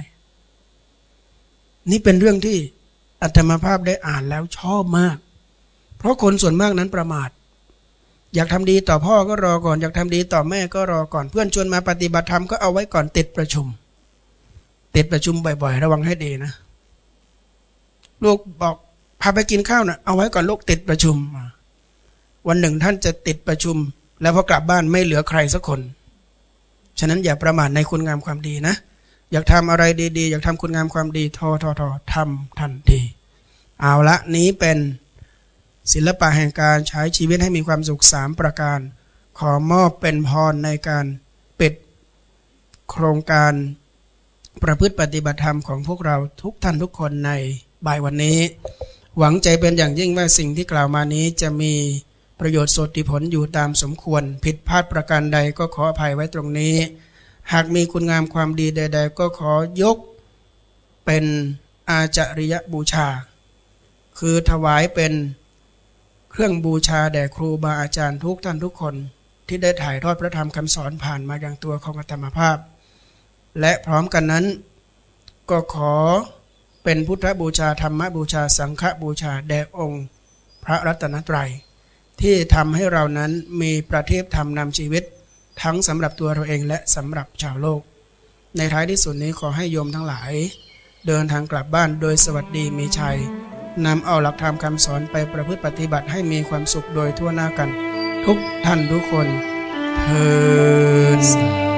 นี่เป็นเรื่องที่อาตมาภาพได้อ่านแล้วชอบมากเพราะคนส่วนมากนั้นประมาทอยากทำดีต่อพ่อก็รอก่อนอยากทำดีต่อแม่ก็รอก่อนเพื่อนชวนมาปฏิบัติธรรมก็เอาไว้ก่อนติดประชุมติดประชุมบ่อยๆระวังให้ดีนะลูกบอกพาไปกินข้าวนะเอาไว้ก่อนลูกติดประชุมวันหนึ่งท่านจะติดประชุมแล้วพอกลับบ้านไม่เหลือใครสักคนฉะนั้นอย่าประมาทในคุณงามความดีนะอยากทำอะไรดีๆอยากทำคุณงามความดีทอทอทอทำทันทีเอาละนี้เป็นศิลปะแห่งการใช้ชีวิตให้มีความสุขสามประการขอมอบเป็นพรในการปิดโครงการประพฤติปฏิบัติธรรมของพวกเราทุกท่านทุกคนในบ่ายวันนี้หวังใจเป็นอย่างยิ่งว่าสิ่งที่กล่าวมานี้จะมีประโยชน์สติผลอยู่ตามสมควรผิดพลาดประการใดก็ขออภัยไว้ตรงนี้หากมีคุณงามความดีใดๆก็ขอยกเป็นอาจาริยบูชาคือถวายเป็นเครื่องบูชาแด่ครูบาอาจารย์ทุกท่านทุกคนที่ได้ถ่ายทอดพระธรรมคำสอนผ่านมาอย่างตัวของอาตมาภาพและพร้อมกันนั้นก็ขอเป็นพุทธบูชาธรรมบูชาสังฆบูชาแด่องค์พระรัตนตรัยที่ทำให้เรานั้นมีประทีปธรรมนำชีวิตทั้งสำหรับตัวเราเองและสำหรับชาวโลกในท้ายที่สุดนี้ขอให้โยมทั้งหลายเดินทางกลับบ้านโดยสวัสดีมีชัยนำเอาหลักธรรมคำสอนไปประพฤติปฏิบัติให้มีความสุขโดยทั่วหน้ากันทุกท่านทุกคนเทอญ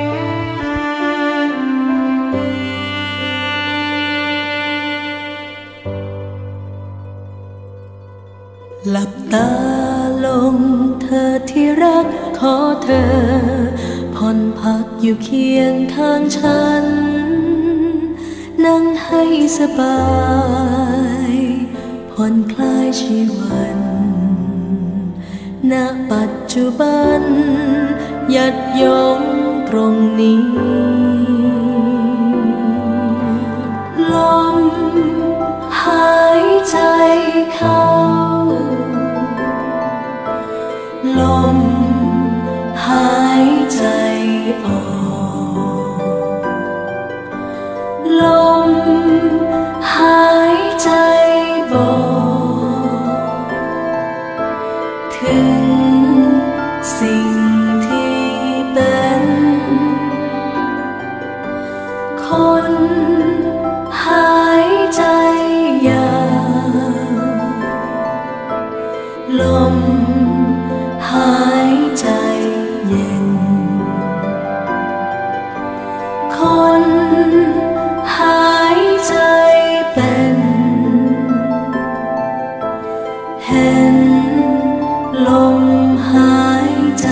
หลับตาลงเธอที่รักขอเธอผ่อนพักอยู่เคียงข้างฉันนั่งให้สบายผผ่อนคลายชีวันณปัจจุบันยัดยงตรงนี้ลมหายใจเข้าลมหายใจออกลมหายใจบอกถึงสิ่งที่เป็นคนหายใจยาวลมหายใจเย็นคนหายใจเป็นเห็นลมหายใจ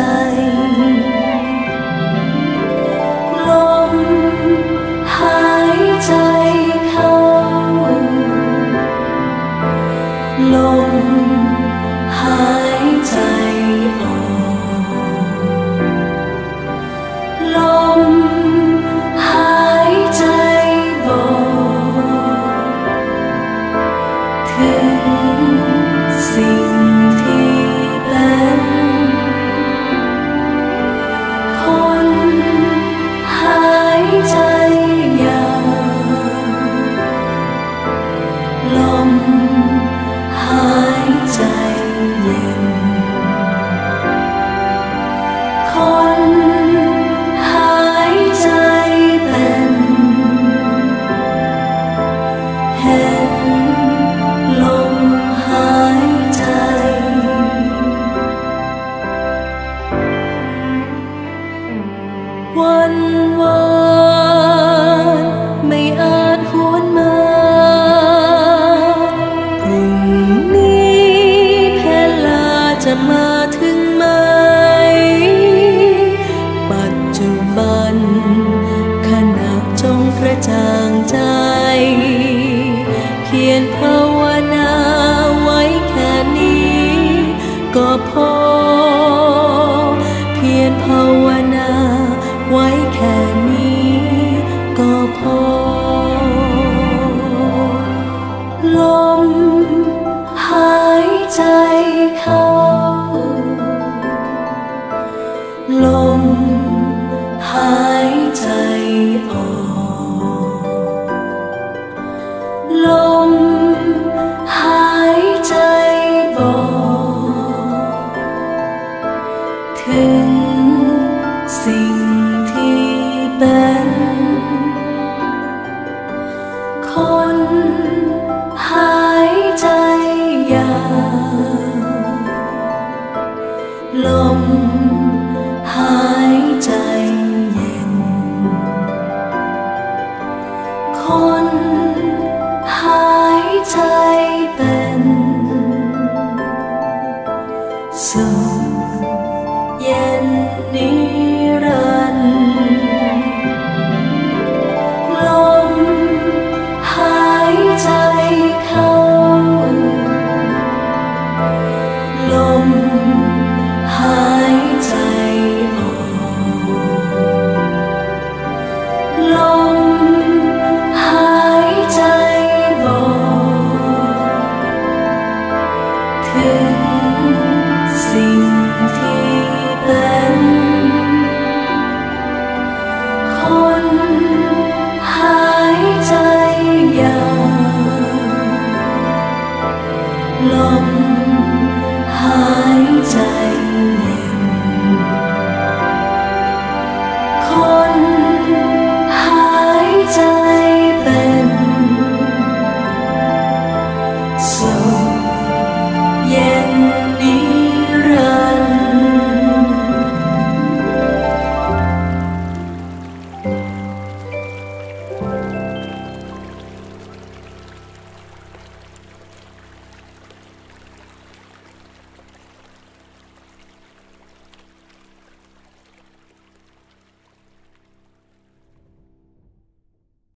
ลมหายใจเข้าลมหายใจออกลมหายใจบอกถึงสิ่งที่เป็นคนหายใจยาวลมหายใจเย็นคนหายใจเป็นเห็นลมหายใจวันวานไม่อาจหวนมาพรุ่งนี้เพลาจะมาถึงไหมปัจจุบันขณะจงกระจ่างใจเพียรภาวนาไว้แค่นี้ก็พอเพียรภาวนาไว้แค่นี้ก็พอลมหายใจเข้าลมหายใจออกลมหายใจบอกถึงสิ่งที่เป็นคนหายใจยาวลมหายใจเย็นคนหายใจเป็นสุข